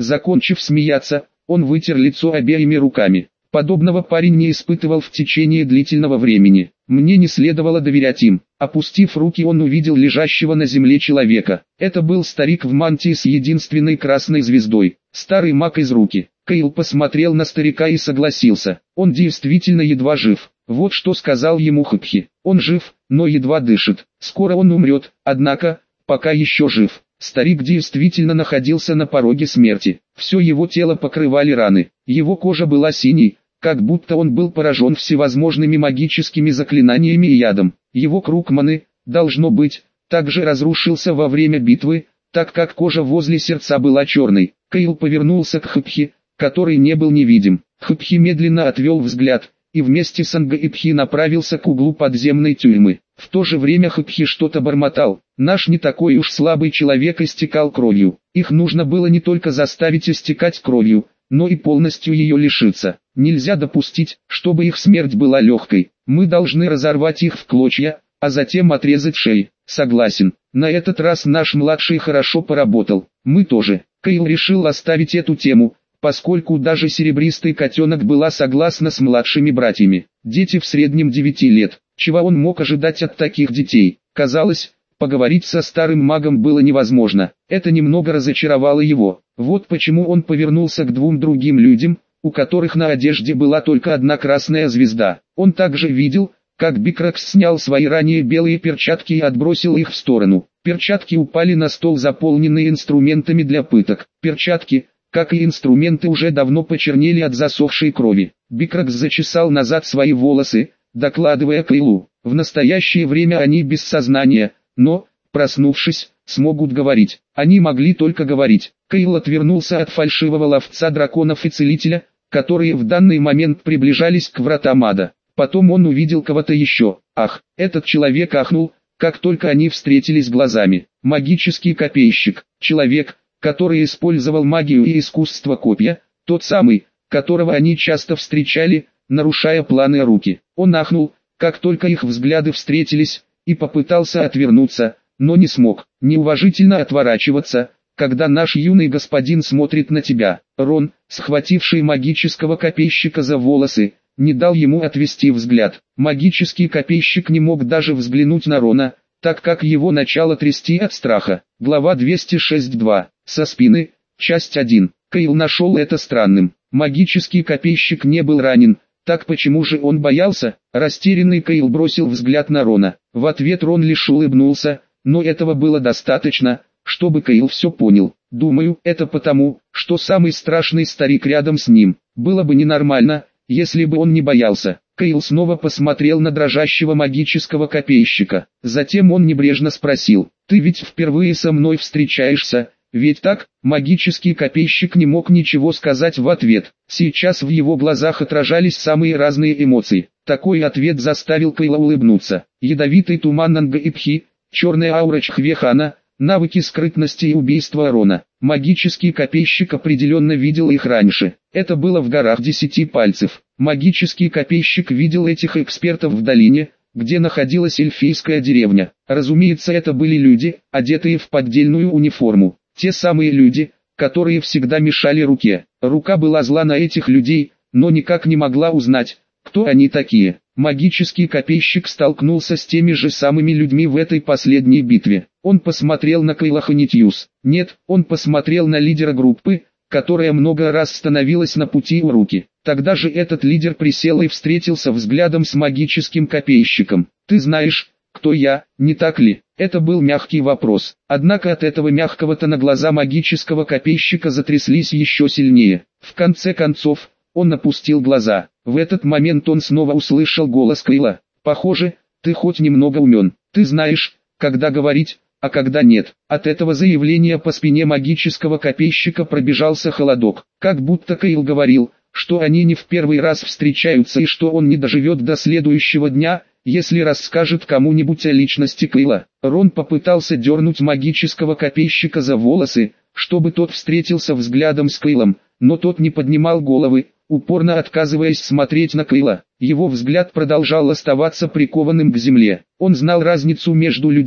Закончив смеяться, он вытер лицо обеими руками. Подобного парень не испытывал в течение длительного времени. Мне не следовало доверять им. Опустив руки, он увидел лежащего на земле человека. Это был старик в мантии с единственной красной звездой. Старый маг из руки. Кайл посмотрел на старика и согласился. Он действительно едва жив. Вот что сказал ему Хыпхи. Он жив, но едва дышит. Скоро он умрет, однако, пока еще жив. Старик действительно находился на пороге смерти. Все его тело покрывали раны. Его кожа была синей, как будто он был поражен всевозможными магическими заклинаниями и ядом. Его круг маны, должно быть, также разрушился во время битвы, так как кожа возле сердца была черной. Кайл повернулся к Хыпхи, который не был невидим. Хыпхи медленно отвел взгляд, и вместе с Ангаипхи направился к углу подземной тюрьмы. В то же время Хыпхи что-то бормотал. Наш не такой уж слабый человек истекал кровью. Их нужно было не только заставить истекать кровью, но и полностью ее лишиться. Нельзя допустить, чтобы их смерть была легкой. Мы должны разорвать их в клочья, а затем отрезать шеи. Согласен, на этот раз наш младший хорошо поработал. Мы тоже. Кайл решил оставить эту тему, поскольку даже серебристый котенок была согласна с младшими братьями. Дети в среднем девяти лет. Чего он мог ожидать от таких детей? Казалось, поговорить со старым магом было невозможно. Это немного разочаровало его. Вот почему он повернулся к двум другим людям, у которых на одежде была только одна красная звезда. Он также видел, как Бикракс снял свои ранее белые перчатки и отбросил их в сторону. Перчатки упали на стол, заполненные инструментами для пыток. Перчатки, как и инструменты, уже давно почернели от засохшей крови. Бикракс зачесал назад свои волосы, докладывая Кайлу. В настоящее время они без сознания, но, проснувшись, смогут говорить. Они могли только говорить. Кайл отвернулся от фальшивого ловца драконов и целителя, которые в данный момент приближались к вратам ада. Потом он увидел кого-то еще. Ах, этот человек ахнул, как только они встретились глазами. Магический копейщик, человек, который использовал магию и искусство копья, тот самый, которого они часто встречали, нарушая планы руки. Он ахнул, как только их взгляды встретились, и попытался отвернуться, но не смог. Неуважительно отворачиваться, когда наш юный господин смотрит на тебя. Рон, схвативший магического копейщика за волосы, не дал ему отвести взгляд. Магический копейщик не мог даже взглянуть на Рона, так как его начало трясти от страха. Глава двести шесть два. Со спины, часть один. Кайл нашел это странным. Магический копейщик не был ранен, так почему же он боялся? Растерянный Кайл бросил взгляд на Рона. В ответ Рон лишь улыбнулся, но этого было достаточно, чтобы Кайл все понял. Думаю, это потому, что самый страшный старик рядом с ним. Было бы ненормально, если бы он не боялся. Кайл снова посмотрел на дрожащего магического копейщика. Затем он небрежно спросил: «Ты ведь впервые со мной встречаешься, ведь так?» Магический копейщик не мог ничего сказать в ответ. Сейчас в его глазах отражались самые разные эмоции. Такой ответ заставил Кайла улыбнуться. Ядовитый туман Ангаипхи, черная аура Чхвехана, навыки скрытности и убийства Рона. Магический копейщик определенно видел их раньше. Это было в горах Десяти Пальцев. Магический копейщик видел этих экспертов в долине, где находилась эльфийская деревня. Разумеется, это были люди, одетые в поддельную униформу. Те самые люди, которые всегда мешали руке. Рука была зла на этих людей, но никак не могла узнать, кто они такие. Магический копейщик столкнулся с теми же самыми людьми в этой последней битве. Он посмотрел на Кайла Ханитьюс. Нет, он посмотрел на лидера группы, которая много раз становилась на пути у руки. Тогда же этот лидер присел и встретился взглядом с магическим копейщиком. «Ты знаешь, кто я, не так ли?» Это был мягкий вопрос. Однако от этого мягкого тона глаза магического копейщика затряслись еще сильнее. В конце концов, он опустил глаза. В этот момент он снова услышал голос Кайла. «Похоже, ты хоть немного умен. Ты знаешь, когда говорить, а когда нет». От этого заявления по спине магического копейщика пробежался холодок. Как будто Кайл говорил, что они не в первый раз встречаются и что он не доживет до следующего дня, если расскажет кому-нибудь о личности Кайла. Рон попытался дернуть магического копейщика за волосы, чтобы тот встретился взглядом с Кайлом, но тот не поднимал головы, упорно отказываясь смотреть на Кайла. Его взгляд продолжал оставаться прикованным к земле. Он знал разницу между людьми,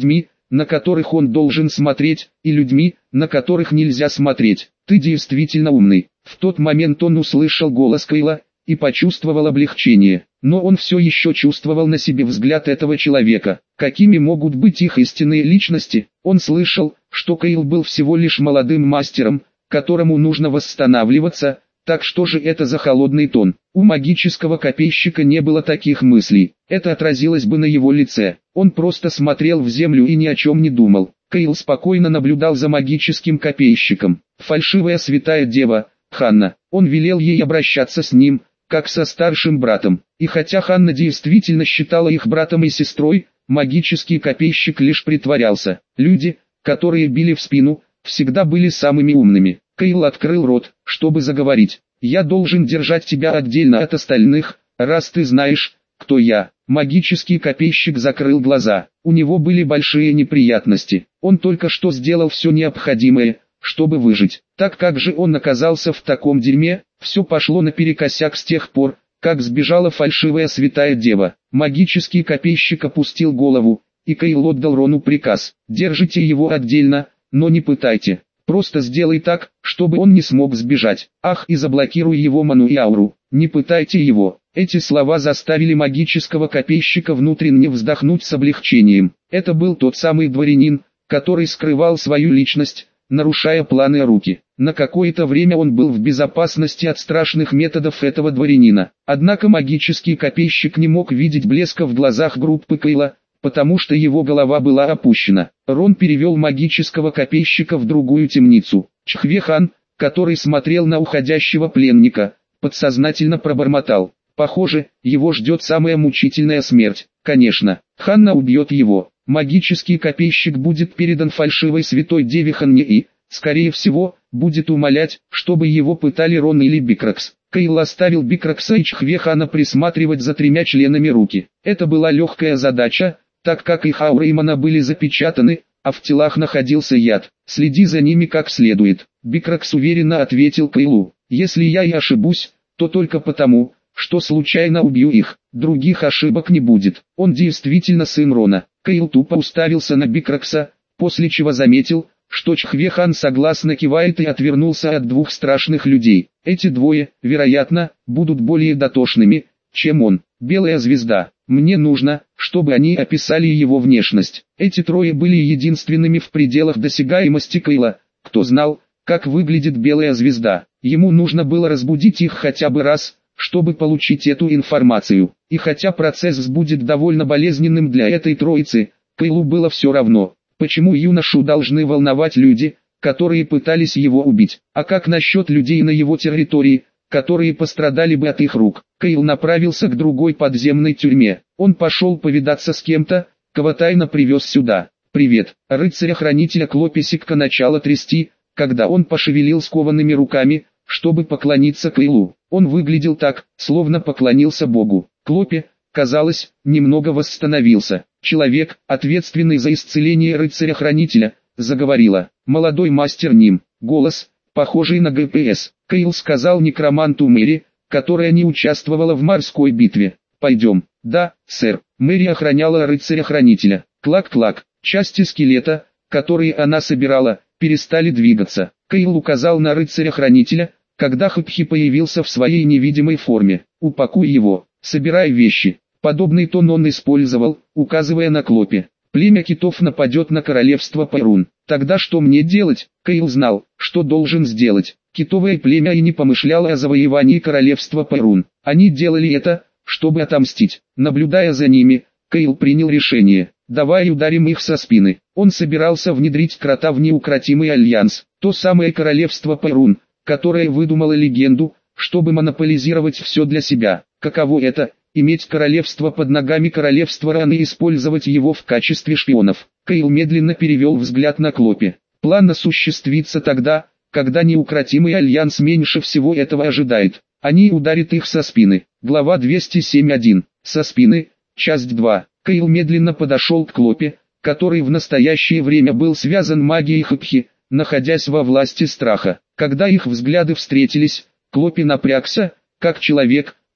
на которых он должен смотреть, и людьми, на которых нельзя смотреть. Ты действительно умный. В тот момент он услышал голос Кейла и почувствовал облегчение. Но он все еще чувствовал на себе взгляд этого человека. Какими могут быть их истинные личности? Он слышал, что Кейл был всего лишь молодым мастером, которому нужно восстанавливаться. Так что же это за холодный тон? У магического копейщика не было таких мыслей. Это отразилось бы на его лице. Он просто смотрел в землю и ни о чем не думал. Кейл спокойно наблюдал за магическим копейщиком. Фальшивая святая дева, Ханна. Он велел ей обращаться с ним, как со старшим братом. И хотя Ханна действительно считала их братом и сестрой, магический копейщик лишь притворялся. Люди, которые били в спину, всегда были самыми умными. Кейл открыл рот, чтобы заговорить. «Я должен держать тебя отдельно от остальных, раз ты знаешь, кто я». Магический копейщик закрыл глаза. У него были большие неприятности. Он только что сделал все необходимое, чтобы выжить. Так как же он оказался в таком дерьме? Все пошло наперекосяк с тех пор, как сбежала фальшивая святая дева. Магический копейщик опустил голову, и Кейл отдал Рону приказ: «Держите его отдельно, но не пытайте. Просто сделай так, чтобы он не смог сбежать. Ах, и заблокируй его ману и ауру. Не пытайте его». Эти слова заставили магического копейщика внутренне вздохнуть с облегчением. Это был тот самый дворянин, который скрывал свою личность, нарушая планы Аруки. На какое-то время он был в безопасности от страшных методов этого дворянина. Однако магический копейщик не мог видеть блеска в глазах группы Кейла, потому что его голова была опущена. Рон перевел магического копейщика в другую темницу. Чхве-хан, который смотрел на уходящего пленника, подсознательно пробормотал: «Похоже, его ждет самая мучительная смерть». Конечно, Ханна убьет его. Магический копейщик будет передан фальшивой святой деве Ханне и, скорее всего, будет умолять, чтобы его пытали Рон или Бикракс. Кейл оставил Бикракса и Чхве-хана присматривать за тремя членами Руки. Это была легкая задача, так как их ауры и мана были запечатаны, а в телах находился яд. «Следи за ними как следует», — Бикракс уверенно ответил Кейлу. «Если я и ошибусь, то только потому, что случайно убью их, других ошибок не будет». Он действительно сын Рона. Кейл тупо уставился на Бикракса, после чего заметил, что Чхве-хан согласно кивает и отвернулся от двух страшных людей. Эти двое, вероятно, будут более дотошными, чем он. Белая звезда. Мне нужно, чтобы они описали его внешность. Эти трое были единственными в пределах досягаемости Кейла. Кто знал, как выглядит белая звезда? Ему нужно было разбудить их хотя бы раз, чтобы получить эту информацию. И хотя процесс будет довольно болезненным для этой троицы, Кейлу было все равно. Почему юношу должны волновать люди, которые пытались его убить? А как насчет людей на его территории, которые пострадали бы от их рук? Кейл направился к другой подземной тюрьме. Он пошел повидаться с кем-то, кого тайно привез сюда. «Привет». Рыцаря-хранителя Клописика начало трясти, когда он пошевелил скованными руками, чтобы поклониться Кейлу. Он выглядел так, словно поклонился Богу. Клопи, казалось, немного восстановился. «Человек, ответственный за исцеление рыцаря-хранителя», заговорила. «Молодой мастер Ним». Голос, похожий на ГПС. Кейл сказал некроманту Мэри, которая не участвовала в морской битве: «Пойдем». «Да, сэр». Мэри охраняла рыцаря-хранителя. Клак-клак. Части скелета, которые она собирала, перестали двигаться. Кейл указал на рыцаря-хранителя, когда Хапхи появился в своей невидимой форме. «Упакуй его, собирай вещи». Подобный тон он использовал, указывая на Клопи. «Племя китов нападет на королевство Пайрун. Тогда что мне делать?» Кейл знал, что должен сделать. Китовое племя и не помышляло о завоевании королевства Пайрун. Они делали это, чтобы отомстить. Наблюдая за ними, Кейл принял решение: «Давай ударим их со спины». Он собирался внедрить крота в неукротимый альянс. То самое королевство Пайрун, которое выдумало легенду, чтобы монополизировать все для себя. Каково это — иметь королевство под ногами королевства Ран и использовать его в качестве шпионов? Кейл медленно перевел взгляд на Клопи. План осуществится тогда, когда неукротимый альянс меньше всего этого ожидает. Они ударят их со спины. Глава двести семь точка один. Со спины. Часть два. Кейл медленно подошел к Клопи, который в настоящее время был связан магией Хапхи, находясь во власти страха. Когда их взгляды встретились, Клопи напрягся, как человек,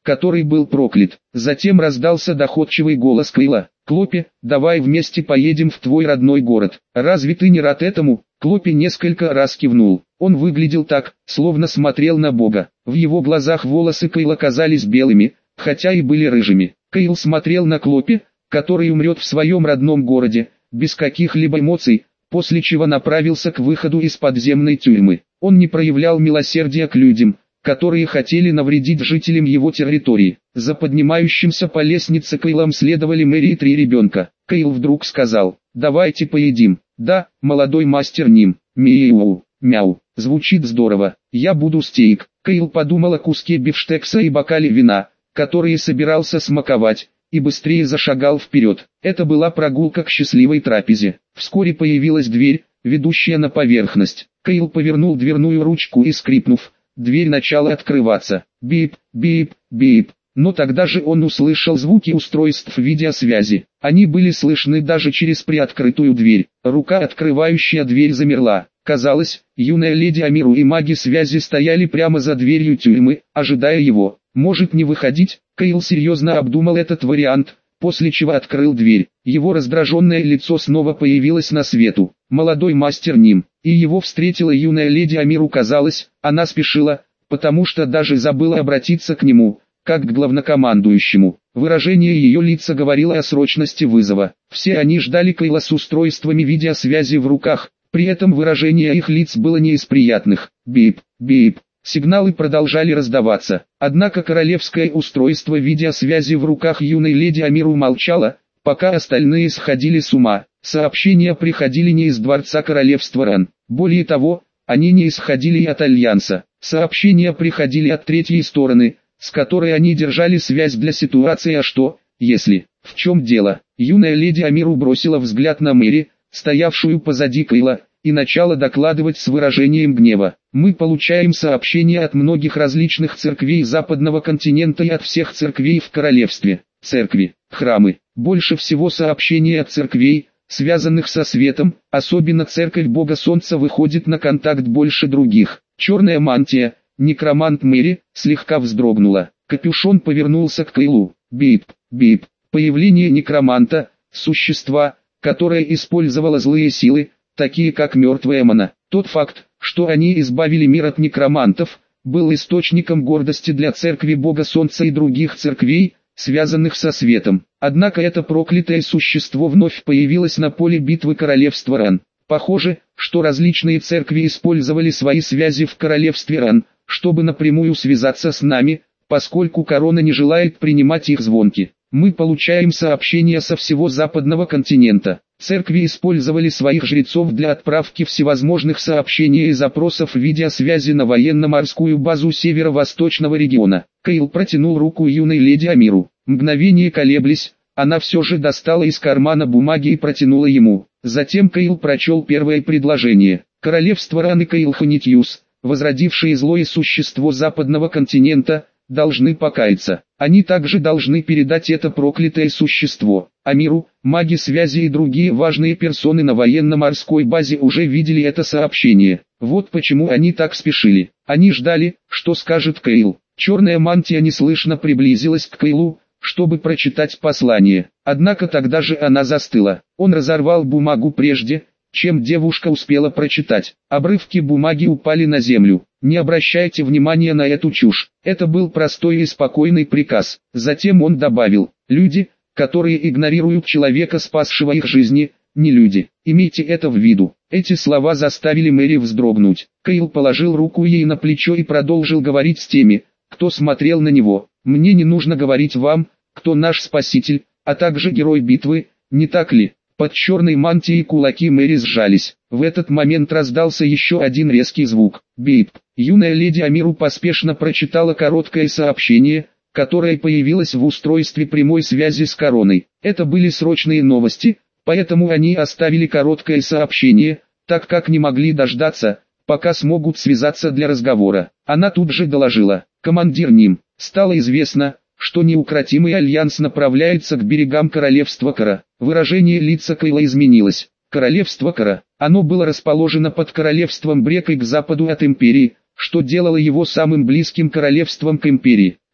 который был проклят. Затем раздался доходчивый голос Кейла: «Клопи, давай вместе поедем в твой родной город. Разве ты не рад этому?» Клопи несколько раз кивнул. Он выглядел так, словно смотрел на Бога. В его глазах волосы Кейла казались белыми, хотя и были рыжими. Кейл смотрел на Клопи, который умрет в своем родном городе, без каких-либо эмоций, после чего направился к выходу из подземной тюрьмы. Он не проявлял милосердия к людям, которые хотели навредить жителям его территории. За поднимающимся по лестнице Кейлом следовали Мэри и три ребенка. Кейл вдруг сказал: «Давайте поедим». «Да, молодой мастер Ним». «Мяу, мяу, звучит здорово, я буду стейк». Кейл подумал о куске бифштекса и бокале вина, которые собирался смаковать, и быстрее зашагал вперед. Это была прогулка к счастливой трапезе. Вскоре появилась дверь, ведущая на поверхность. Кейл повернул дверную ручку и, скрипнув, дверь начала открываться. Бип, бип, бип. Но тогда же он услышал звуки устройств видеосвязи. Они были слышны даже через приоткрытую дверь. Рука, открывающая дверь, замерла. Казалось, юная леди Амиру и маги связи стояли прямо за дверью тюрьмы, ожидая его. Может не выходить? Кейл серьезно обдумал этот вариант, после чего открыл дверь. Его раздраженное лицо снова появилось на свету. Молодой мастер Ним, и его встретила юная леди Амиру. Казалось, она спешила, потому что даже забыла обратиться к нему, как к главнокомандующему. Выражение ее лица говорило о срочности вызова. Все они ждали Кейла с устройствами видеосвязи в руках, при этом выражение их лиц было не из приятных. Бип, бип. Сигналы продолжали раздаваться, однако королевское устройство видеосвязи в руках юной леди Амиру молчало, пока остальные сходили с ума. Сообщения приходили не из дворца королевства Ран, более того, они не исходили и от Альянса. Сообщения приходили от третьей стороны, с которой они держали связь для ситуации «а что, если?». В чем дело? Юная леди Амиру бросила взгляд на Мэри, стоявшую позади Кейла, и начала докладывать с выражением гнева. «Мы получаем сообщения от многих различных церквей западного континента и от всех церквей в королевстве. Церкви, храмы. Больше всего сообщений от церквей, связанных со светом, особенно церковь Бога Солнца выходит на контакт больше других». Черная мантия, некромант Мэри, слегка вздрогнула. Капюшон повернулся к Кейлу. Бип, бип. Появление некроманта, существа, которое использовало злые силы, такие как мертвая мана. Тот факт, что они избавили мир от некромантов, был источником гордости для церкви Бога Солнца и других церквей, связанных со светом. Однако это проклятое существо вновь появилось на поле битвы королевства Ран. Похоже, что различные церкви использовали свои связи в королевстве Ран, чтобы напрямую связаться с нами, поскольку корона не желает принимать их звонки. Мы получаем сообщения со всего западного континента. Церкви использовали своих жрецов для отправки всевозможных сообщений и запросов видеосвязи на военно-морскую базу северо-восточного региона. Кейл протянул руку юной леди Амиру. Мгновение колеблясь, она все же достала из кармана бумаги и протянула ему. Затем Кейл прочел первое предложение. Королевство Ран и Кейл Ханитьюс, возродившие злое существо западного континента, должны покаяться. Они также должны передать это проклятое существо Амиру. Маги связи и другие важные персоны на военно-морской базе уже видели это сообщение. Вот почему они так спешили. Они ждали, что скажет Кейл. Черная мантия неслышно приблизилась к Кейлу, чтобы прочитать послание. Однако тогда же она застыла. Он разорвал бумагу прежде, чем девушка успела прочитать. Обрывки бумаги упали на землю. Не обращайте внимания на эту чушь. Это был простой и спокойный приказ. Затем он добавил: люди, которые игнорируют человека, спасшего их жизни, не люди. Имейте это в виду. Эти слова заставили Мэри вздрогнуть. Кейл положил руку ей на плечо и продолжил говорить с теми, кто смотрел на него. Мне не нужно говорить вам, кто наш спаситель, а также герой битвы, не так ли? Под черной мантией кулаки Мэри сжались. В этот момент раздался еще один резкий звук. Бип. Юная леди Амиру поспешно прочитала короткое сообщение, которое появилось в устройстве прямой связи с короной. Это были срочные новости, поэтому они оставили короткое сообщение, так как не могли дождаться, пока смогут связаться для разговора. Она тут же доложила: командир Ним, стало известно, что неукротимый альянс направляется к берегам королевства Кара. Выражение лица Кейла изменилось. Королевство Кара, оно было расположено под королевством Брек и к западу от империи, что делало его самым близким королевством к империи.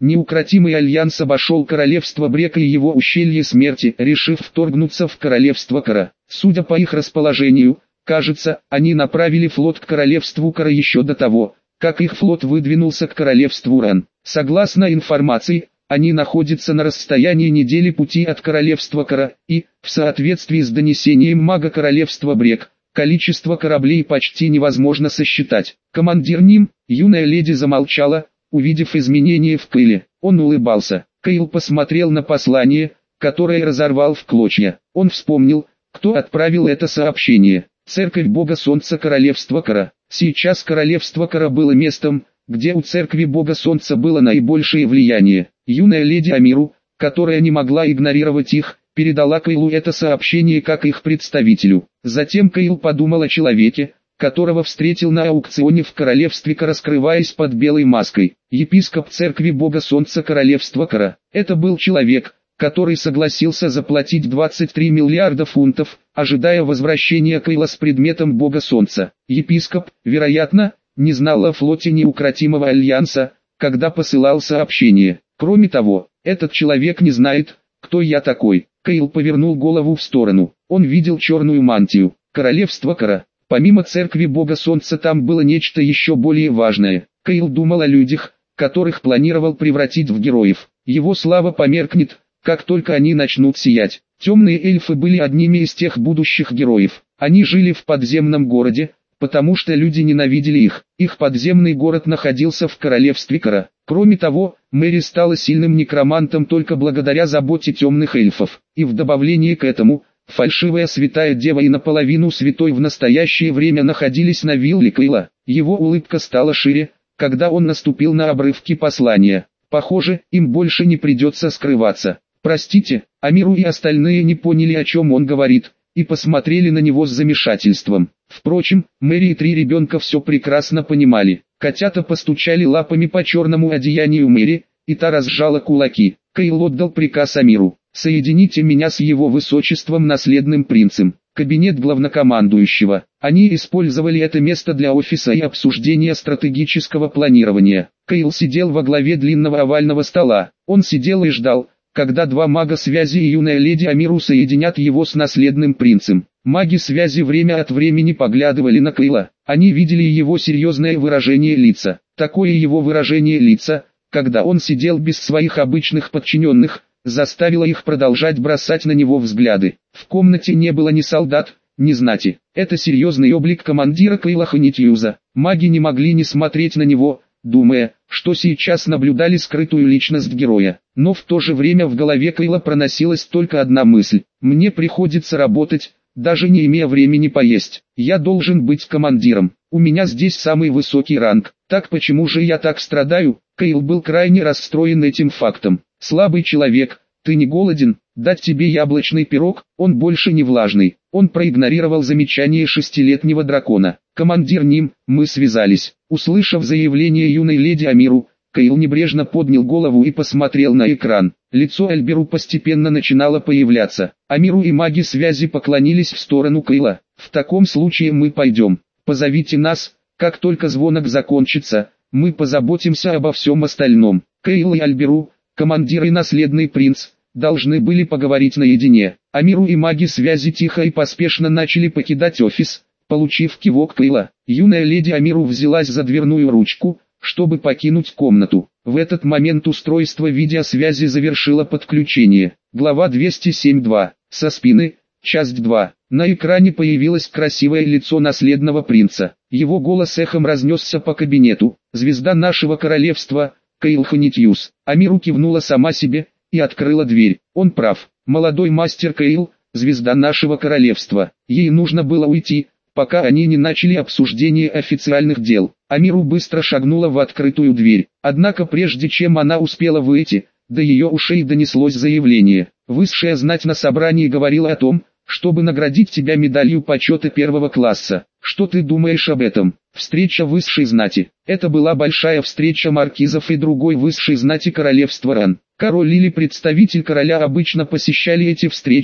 Неукротимый альянс обошел королевство Брека и его ущелье смерти, решив вторгнуться в королевство Кара. Судя по их расположению, кажется, они направили флот к королевству Кара еще до того, как их флот выдвинулся к королевству Ран. Согласно информации, они находятся на расстоянии недели пути от королевства Кара, и, в соответствии с донесением мага королевства Брек, количество кораблей почти невозможно сосчитать. Командир Ним, юная леди замолчала, увидев изменения в Кэйле. Он улыбался. Кэйл посмотрел на послание, которое разорвал в клочья. Он вспомнил, кто отправил это сообщение. Церковь Бога Солнца Королевства Кара. Сейчас Королевство Кара было местом, где у Церкви Бога Солнца было наибольшее влияние. Юная леди Амиру, которая не могла игнорировать их, передала Кэйлу это сообщение как их представителю. Затем Кэйл подумал о человеке, которого встретил на аукционе в королевстве Кара, скрываясь под белой маской. Епископ Церкви Бога Солнца Королевства Кара. Это был человек, который согласился заплатить двадцать три миллиарда фунтов, ожидая возвращения Кэйла с предметом Бога Солнца. Епископ, вероятно, не знал о флоте Неукротимого Альянса, когда посылал сообщение. Кроме того, этот человек не знает, кто я такой. Кэйл повернул голову в сторону. Он видел черную мантию. Королевство Кара. Помимо Церкви Бога Солнца там было нечто еще более важное. Кэйл думал о людях, которых планировал превратить в героев. Его слава померкнет, как только они начнут сиять. Темные эльфы были одними из тех будущих героев. Они жили в подземном городе, потому что люди ненавидели их. Их подземный город находился в королевстве Кара. Кроме того, Мэри стала сильным некромантом только благодаря заботе темных эльфов. И в добавление к этому, фальшивая святая дева и наполовину святой в настоящее время находились на вилле Кэйла. Его улыбка стала шире, когда он наступил на обрывки послания. Похоже, им больше не придется скрываться. Простите, Амиру и остальные не поняли, о чем он говорит, и посмотрели на него с замешательством. Впрочем, Мэри и три ребенка все прекрасно понимали. Котята постучали лапами по черному одеянию Мэри, и та разжала кулаки. Кэйл отдал приказ Амиру: «Соедините меня с его высочеством наследным принцем». Кабинет главнокомандующего. Они использовали это место для офиса и обсуждения стратегического планирования. Кэйл сидел во главе длинного овального стола. Он сидел и ждал, когда два мага связи и юная леди Амиру соединят его с наследным принцем. Маги связи время от времени поглядывали на Кэйла. Они видели его серьезное выражение лица. Такое его выражение лица, когда он сидел без своих обычных подчиненных, заставило их продолжать бросать на него взгляды. В комнате не было ни солдат, ни знати. Это серьезный облик командира Кэйла Ханитьюза. Маги не могли не смотреть на него, думая, что сейчас наблюдали скрытую личность героя. Но в то же время в голове Кэйла проносилась только одна мысль: «Мне приходится работать, даже не имея времени поесть. Я должен быть командиром. У меня здесь самый высокий ранг. Так почему же я так страдаю?» Кэйл был крайне расстроен этим фактом. «Слабый человек, ты не голоден? Дать тебе яблочный пирог, он больше не влажный». Он проигнорировал замечание шестилетнего дракона. «Командир Ним, мы связались». Услышав заявление юной леди Амиру, Кэйл небрежно поднял голову и посмотрел на экран. Лицо Альберу постепенно начинало появляться. Амиру и маги связи поклонились в сторону Кэйла. «В таком случае мы пойдем. Позовите нас, как только звонок закончится, мы позаботимся обо всем остальном». Кэйл и Альберу, командир и наследный принц, должны были поговорить наедине. Амиру и маги связи тихо и поспешно начали покидать офис. Получив кивок Кэйла, юная леди Амиру взялась за дверную ручку, чтобы покинуть комнату. В этот момент устройство видеосвязи завершило подключение. Глава двести семь точка два. Со спины, часть два. На экране появилось красивое лицо наследного принца. Его голос эхом разнесся по кабинету. «Звезда нашего королевства, Кэйл Ханитьюз». Амиру кивнула сама себе и открыла дверь. Он прав. Молодой мастер Кэйл, звезда нашего королевства. Ей нужно было уйти, пока они не начали обсуждение официальных дел. Амиру быстро шагнула в открытую дверь. Однако прежде чем она успела выйти, до ее ушей донеслось заявление. Высшая знать на собрании говорила о том, чтобы наградить тебя медалью почета первого класса. Что ты думаешь об этом? Встреча высшей знати. Это была большая встреча маркизов и другой высшей знати королевства Ран. Король или представитель короля обычно посещали эти встречи,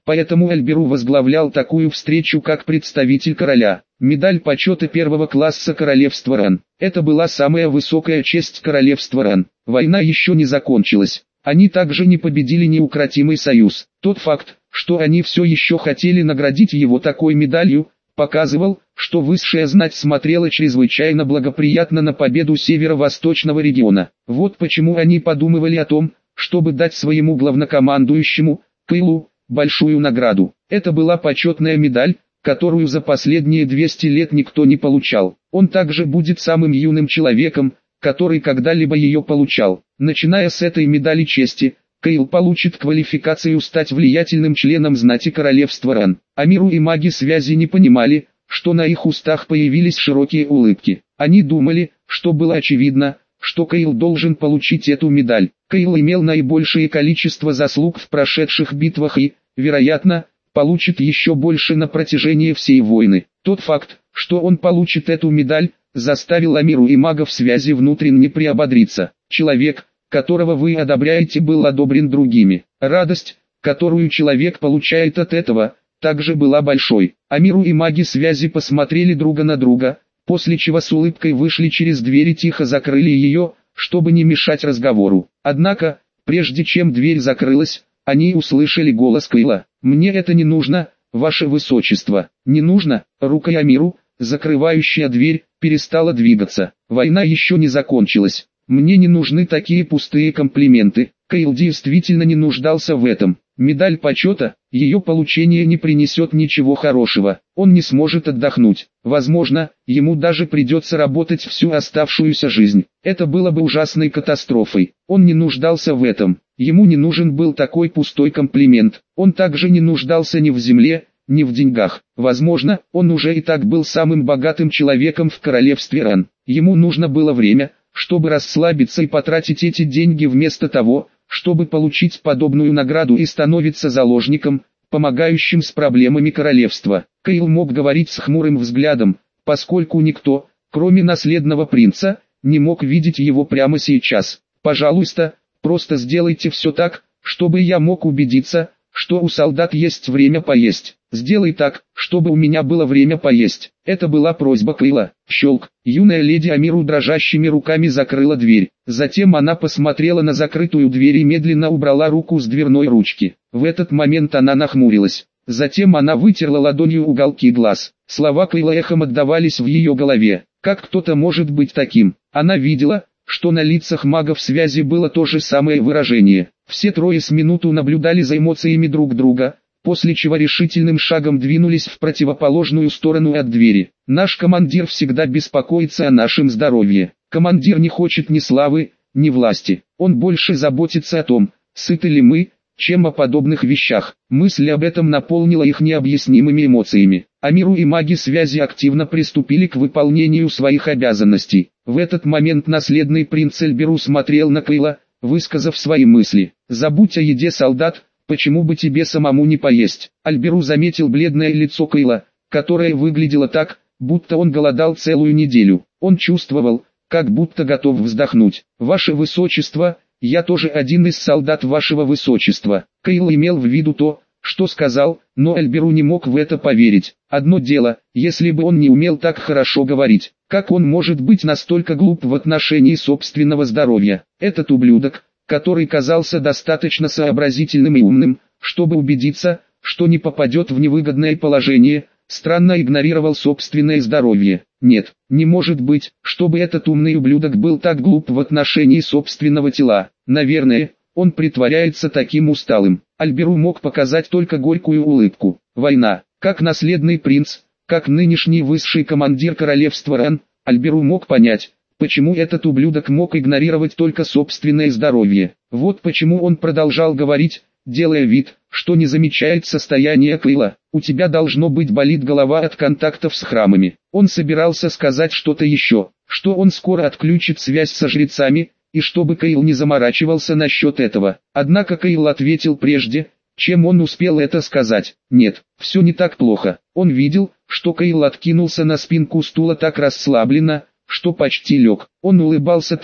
Поэтому Альберу возглавлял такую встречу как представитель короля. Медаль почета первого класса королевства Ран. Это была самая высокая честь королевства Ран. Война еще не закончилась. Они также не победили неукротимый союз. Тот факт, что они все еще хотели наградить его такой медалью, показывал, что высшая знать смотрела чрезвычайно благоприятно на победу северо-восточного региона. Вот почему они подумывали о том, чтобы дать своему главнокомандующему, Кейлу, большую награду. Это была почетная медаль, которую за последние двести лет никто не получал. Он также будет самым юным человеком, который когда-либо ее получал. Начиная с этой медали чести, Кейл получит квалификацию стать влиятельным членом знати королевства Ран. Амиру и маги связи не понимали, что на их устах появились широкие улыбки. Они думали, что было очевидно, что Кейл должен получить эту медаль. Кейл имел наибольшее количество заслуг в прошедших битвах и, вероятно, получит еще больше на протяжении всей войны. Тот факт, что он получит эту медаль, заставил Амиру и магов связи внутренне приободриться. Человек, которого вы одобряете, был одобрен другими. Радость, которую человек получает от этого, также была большой. Амиру и маги связи посмотрели друга на друга, после чего с улыбкой вышли через дверь и тихо закрыли ее, чтобы не мешать разговору. Однако, прежде чем дверь закрылась, они услышали голос Кейла. «Мне это не нужно, ваше высочество». «Не нужно». Рука Амиру, закрывающая дверь, перестала двигаться. Война еще не закончилась. Мне не нужны такие пустые комплименты. Кейл действительно не нуждался в этом. Медаль почета, ее получение не принесет ничего хорошего. Он не сможет отдохнуть. Возможно, ему даже придется работать всю оставшуюся жизнь. Это было бы ужасной катастрофой. Он не нуждался в этом. Ему не нужен был такой пустой комплимент. Он также не нуждался ни в земле, ни в деньгах. Возможно, он уже и так был самым богатым человеком в королевстве Ран. Ему нужно было время, чтобы расслабиться и потратить эти деньги вместо того, чтобы получить подобную награду и становиться заложником, помогающим с проблемами королевства. Кейл мог говорить с хмурым взглядом, поскольку никто, кроме наследного принца, не мог видеть его прямо сейчас. «Пожалуйста, просто сделайте все так, чтобы я мог убедиться, что у солдат есть время поесть. Сделай так, чтобы у меня было время поесть». Это была просьба Кейла. Щелк. Юная леди Амиру дрожащими руками закрыла дверь. Затем она посмотрела на закрытую дверь и медленно убрала руку с дверной ручки. В этот момент она нахмурилась. Затем она вытерла ладонью уголки глаз. Слова Кейла эхом отдавались в ее голове. Как кто-то может быть таким? Она видела, что на лицах магов связи было то же самое выражение. Все трое с минуту наблюдали за эмоциями друг друга, после чего решительным шагом двинулись в противоположную сторону от двери. «Наш командир всегда беспокоится о нашем здоровье. Командир не хочет ни славы, ни власти. Он больше заботится о том, сыты ли мы, чем о подобных вещах». Мысль об этом наполнила их необъяснимыми эмоциями. Амиру и маги связи активно приступили к выполнению своих обязанностей. В этот момент наследный принц Альберу смотрел на Кейла, высказав свои мысли. «Забудь о еде, солдат, почему бы тебе самому не поесть?» Альберу заметил бледное лицо Кейла, которое выглядело так, будто он голодал целую неделю. Он чувствовал, как будто готов вздохнуть. «Ваше высочество, я тоже один из солдат вашего высочества». Кейл имел в виду то, что сказал, но Альберу не мог в это поверить. Одно дело, если бы он не умел так хорошо говорить. Как он может быть настолько глуп в отношении собственного здоровья? Этот ублюдок, который казался достаточно сообразительным и умным, чтобы убедиться, что не попадет в невыгодное положение, странно игнорировал собственное здоровье. Нет, не может быть, чтобы этот умный ублюдок был так глуп в отношении собственного тела. Наверное, он притворяется таким усталым. Альберу мог показать только горькую улыбку. Война. Как наследный принц, как нынешний высший командир королевства Ран, Альберу мог понять, почему этот ублюдок мог игнорировать только собственное здоровье. Вот почему он продолжал говорить, делая вид, что не замечает состояние Кейла. «У тебя должно быть болит голова от контактов с храмами». Он собирался сказать что-то еще, что он скоро отключит связь со жрецами, и чтобы Кейл не заморачивался насчет этого. Однако Кейл ответил прежде, чем он успел это сказать. Нет, все не так плохо. Он видел, что Кейл откинулся на спинку стула так расслабленно, что почти лег. Он улыбался так,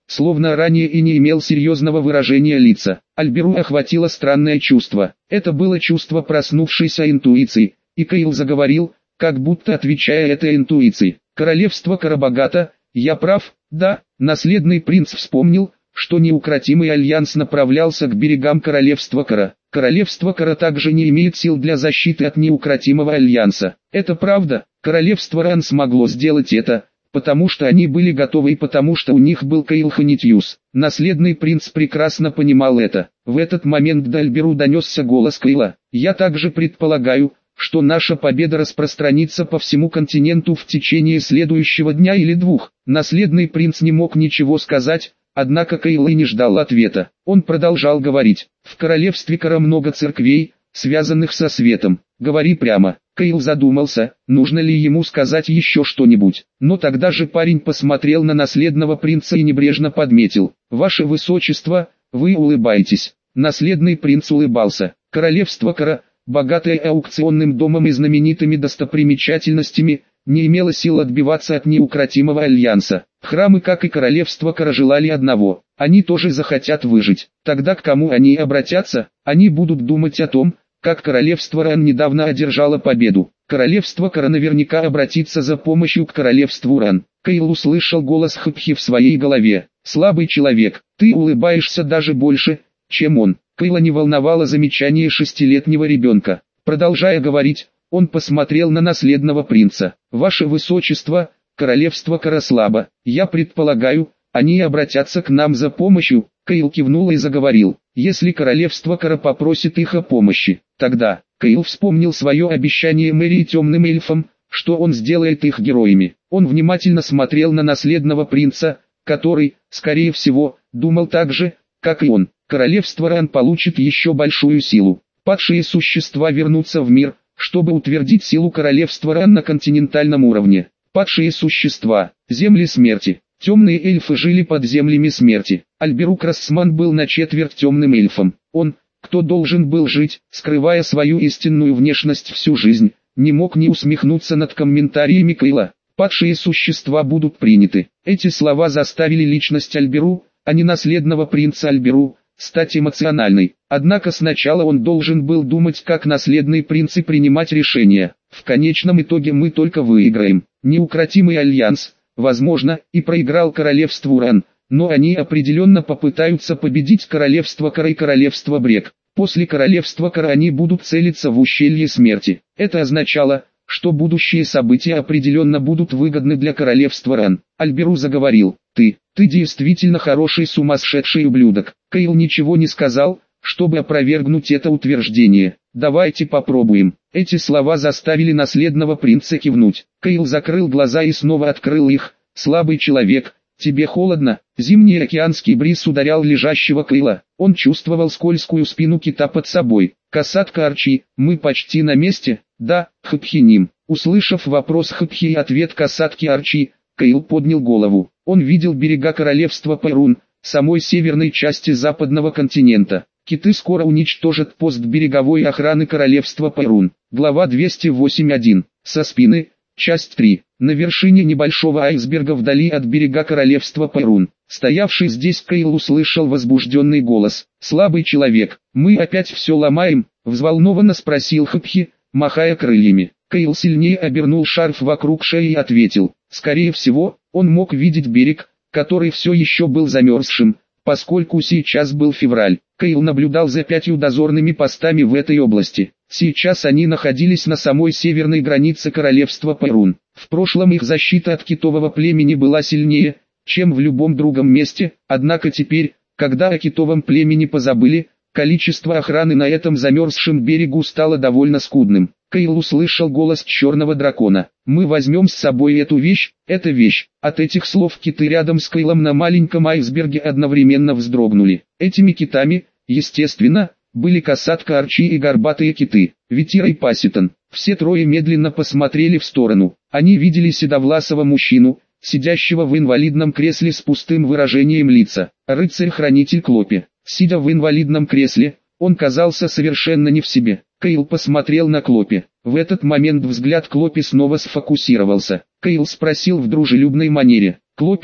словно ранее и не имел серьезного выражения лица. Альберу охватило странное чувство. Это было чувство проснувшейся интуиции, и Кейл заговорил, как будто отвечая этой интуиции. «Королевство Карабагата, я прав?» «Да». Наследный принц вспомнил, что неукротимый альянс направлялся к берегам королевства Кара. Королевство Кара также не имеет сил для защиты от неукротимого альянса. Это правда, королевство Ран смогло сделать это, потому что они были готовы и потому что у них был Кейл Ханитьюс. Наследный принц прекрасно понимал это. В этот момент до Альберу донесся голос Кейла. «Я также предполагаю, что наша победа распространится по всему континенту в течение следующего дня или двух». Наследный принц не мог ничего сказать, однако Кейл и не ждал ответа. Он продолжал говорить: «В королевстве Кара много церквей, связанных со светом. Говори прямо». Кейл задумался, нужно ли ему сказать еще что-нибудь. Но тогда же парень посмотрел на наследного принца и небрежно подметил: «Ваше высочество, вы улыбаетесь». Наследный принц улыбался. Королевство Кара, богатое аукционным домом и знаменитыми достопримечательностями, не имело сил отбиваться от неукротимого альянса. Храмы, как и королевство Кара, желали одного: они тоже захотят выжить. Тогда к кому они обратятся? Они будут думать о том, как королевство Ран недавно одержало победу. Королевство Кара наверняка обратится за помощью к королевству Ран. Кейл услышал голос Хапхи в своей голове. «Слабый человек, ты улыбаешься даже больше, чем он». Кейла не волновало замечание шестилетнего ребенка. Продолжая говорить, он посмотрел на наследного принца. «Ваше высочество, королевство Кара слабо. Я предполагаю, они обратятся к нам за помощью». Кейл кивнул и заговорил: «Если королевство Кара попросит их о помощи, тогда...» Кейл вспомнил свое обещание Мэри и темным эльфам, что он сделает их героями. Он внимательно смотрел на наследного принца, который, скорее всего, думал так же, как и он. Королевство Ран получит еще большую силу. Падшие существа вернутся в мир, чтобы утвердить силу королевства Ран на континентальном уровне. Падшие существа, земли смерти. Темные эльфы жили под землями смерти. Альберу Красман был на четверть темным эльфом. Он, кто должен был жить, скрывая свою истинную внешность всю жизнь, не мог не усмехнуться над комментариями Кейла. Падшие существа будут приняты. Эти слова заставили личность Альберу, а не наследного принца Альберу, стать эмоциональной. Однако сначала он должен был думать как наследный принц и принимать решения. В конечном итоге мы только выиграем. Неукротимый альянс, возможно, и проиграл королевству Ран, но они определенно попытаются победить королевство Кара и королевство Брек. После королевства Кара они будут целиться в ущелье смерти. Это означало, что будущие события определенно будут выгодны для королевства Ран. Альберу заговорил: «Ты, ты действительно хороший сумасшедший ублюдок». Кейл ничего не сказал, чтобы опровергнуть это утверждение. «Давайте попробуем». Эти слова заставили наследного принца кивнуть. Кейл закрыл глаза и снова открыл их. «Слабый человек, тебе холодно?» Зимний океанский бриз ударял лежащего Кейла. Он чувствовал скользкую спину кита под собой. «Касатка Арчи, мы почти на месте?» «Да, Хапхиним». Услышав вопрос Хапхи и ответ касатки Арчи, Кейл поднял голову. Он видел берега королевства Перун, самой северной части западного континента. Киты скоро уничтожат пост береговой охраны королевства Перун. Глава двести восемь один. Со спины. Часть три. На вершине небольшого айсберга вдали от берега королевства Перун, стоявший здесь Кейл услышал возбужденный голос. «Слабый человек, мы опять все ломаем?» — взволнованно спросил Хапхи, махая крыльями. Кейл сильнее обернул шарф вокруг шеи и ответил: «Скорее всего, он мог видеть берег, который все еще был замерзшим, поскольку сейчас был февраль». Кейл наблюдал за пятью дозорными постами в этой области. Сейчас они находились на самой северной границе королевства Перун. В прошлом их защита от китового племени была сильнее, чем в любом другом месте, однако теперь, когда о китовом племени позабыли, количество охраны на этом замерзшем берегу стало довольно скудным. Кейл услышал голос черного дракона. «Мы возьмем с собой эту вещь, это вещь». От этих слов киты рядом с Кейлом на маленьком айсберге одновременно вздрогнули. Этими китами, естественно, были касатка Арчи и горбатые киты, Ветира и Паситон. Все трое медленно посмотрели в сторону. Они видели седовласого мужчину, сидящего в инвалидном кресле с пустым выражением лица. Рыцарь-хранитель Клопи. Сидя в инвалидном кресле, он казался совершенно не в себе. Кейл посмотрел на Клопи. В этот момент взгляд Клопи снова сфокусировался. Кейл спросил в дружелюбной манере: «Клопи,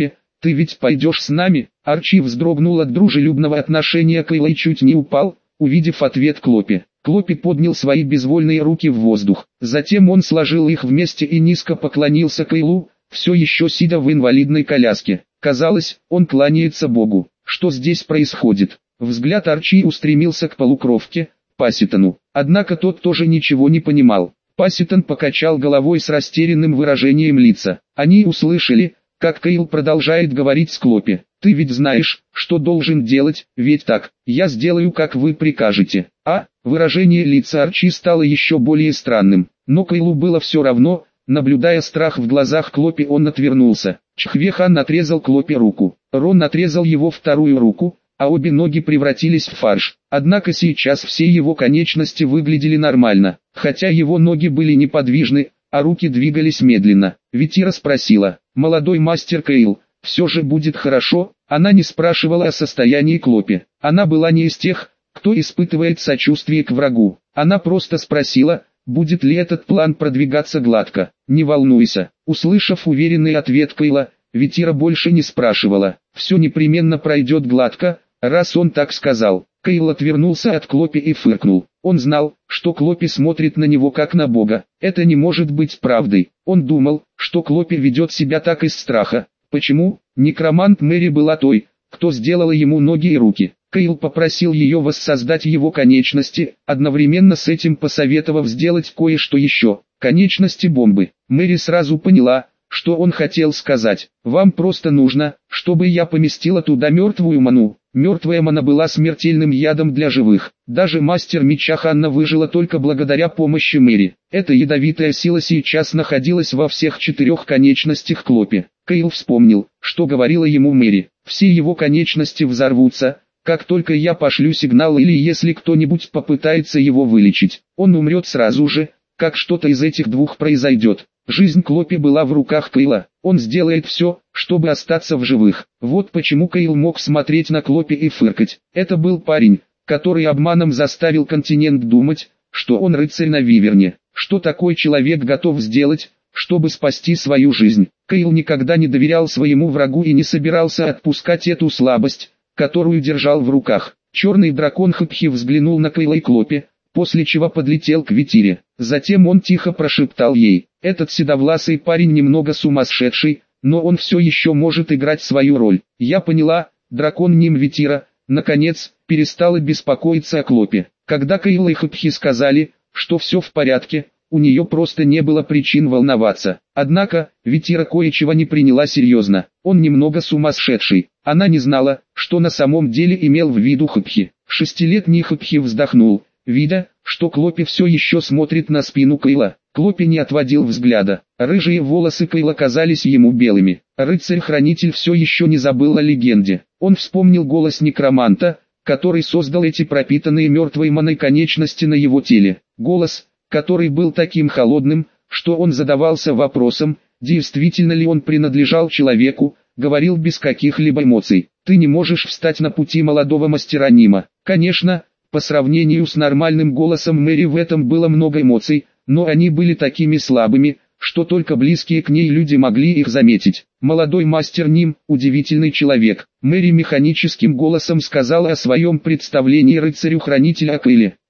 Ты ведь пойдешь с нами?» Арчи вздрогнул от дружелюбного отношения Кайла и чуть не упал, увидев ответ Клопи. Клопи поднял свои безвольные руки в воздух. Затем он сложил их вместе и низко поклонился Кайлу, все еще сидя в инвалидной коляске. Казалось, он кланяется Богу. Что здесь происходит? Взгляд Арчи устремился к полукровке, Пасситону. Однако тот тоже ничего не понимал. Пасситон покачал головой с растерянным выражением лица. Они услышали, как Кайл продолжает говорить с Клопи. «Ты ведь знаешь, что должен делать, ведь так? Я сделаю, как вы прикажете». А, выражение лица Арчи стало еще более странным. Но Кайлу было все равно, наблюдая страх в глазах Клопи, он отвернулся. Чхвехан отрезал Клопи руку. Рон отрезал его вторую руку, а обе ноги превратились в фарш. Однако сейчас все его конечности выглядели нормально, хотя его ноги были неподвижны, а руки двигались медленно. Витира спросила: «Молодой мастер Кайл, все же будет хорошо?» Она не спрашивала о состоянии Клопи. Она была не из тех, кто испытывает сочувствие к врагу. Она просто спросила, будет ли этот план продвигаться гладко. «Не волнуйся». Услышав уверенный ответ Кайла, Витира больше не спрашивала. «Все непременно пройдет гладко, раз он так сказал». Кайл отвернулся от Клопи и фыркнул. Он знал, что Клопи смотрит на него как на бога. Это не может быть правдой. Он думал, что Клопи ведет себя так из страха. Почему? Некромант Мэри была той, кто сделала ему ноги и руки. Кайл попросил ее воссоздать его конечности, одновременно с этим посоветовав сделать кое-что еще. Конечности бомбы. Мэри сразу поняла, что он хотел сказать. «Вам просто нужно, чтобы я поместила туда мертвую ману». Мертвая мана была смертельным ядом для живых. Даже мастер меча Ханна выжила только благодаря помощи Мэри. Эта ядовитая сила сейчас находилась во всех четырех конечностях Клопи. Кайл вспомнил, что говорила ему Мэри. «Все его конечности взорвутся, как только я пошлю сигнал или если кто-нибудь попытается его вылечить. Он умрет сразу же, как что-то из этих двух произойдет». Жизнь Клопи была в руках Кайла. Он сделает все, чтобы остаться в живых. Вот почему Кайл мог смотреть на Клопи и фыркать. Это был парень, который обманом заставил континент думать, что он рыцарь на Виверне. Что такой человек готов сделать, чтобы спасти свою жизнь? Кайл никогда не доверял своему врагу и не собирался отпускать эту слабость, которую держал в руках. Черный дракон Хапхи взглянул на Кайла и Клопи, после чего подлетел к Витире. Затем он тихо прошептал ей: «Этот седовласый парень немного сумасшедший, но он все еще может играть свою роль». «Я поняла». Дракон Ним Витира, наконец, перестала беспокоиться о Клопи. Когда Кайл и Хапхи сказали, что все в порядке, у нее просто не было причин волноваться. Однако, Витира кое-чего не приняла серьезно. Он немного сумасшедший. Она не знала, что на самом деле имел в виду Хапхи. Шестилетний Хапхи вздохнул, видя, что Клопи все еще смотрит на спину Кайла. Клопи не отводил взгляда. Рыжие волосы Кайла казались ему белыми. Рыцарь-хранитель все еще не забыл о легенде. Он вспомнил голос некроманта, который создал эти пропитанные мертвой маной конечности на его теле. Голос, который был таким холодным, что он задавался вопросом, действительно ли он принадлежал человеку, говорил без каких-либо эмоций. «Ты не можешь встать на пути молодого мастера Нима». Конечно, по сравнению с нормальным голосом Мэри в этом было много эмоций, но они были такими слабыми, что только близкие к ней люди могли их заметить. «Молодой мастер Ним, удивительный человек», Мэри механическим голосом сказала о своем представлении рыцарю-хранителя о Кайле.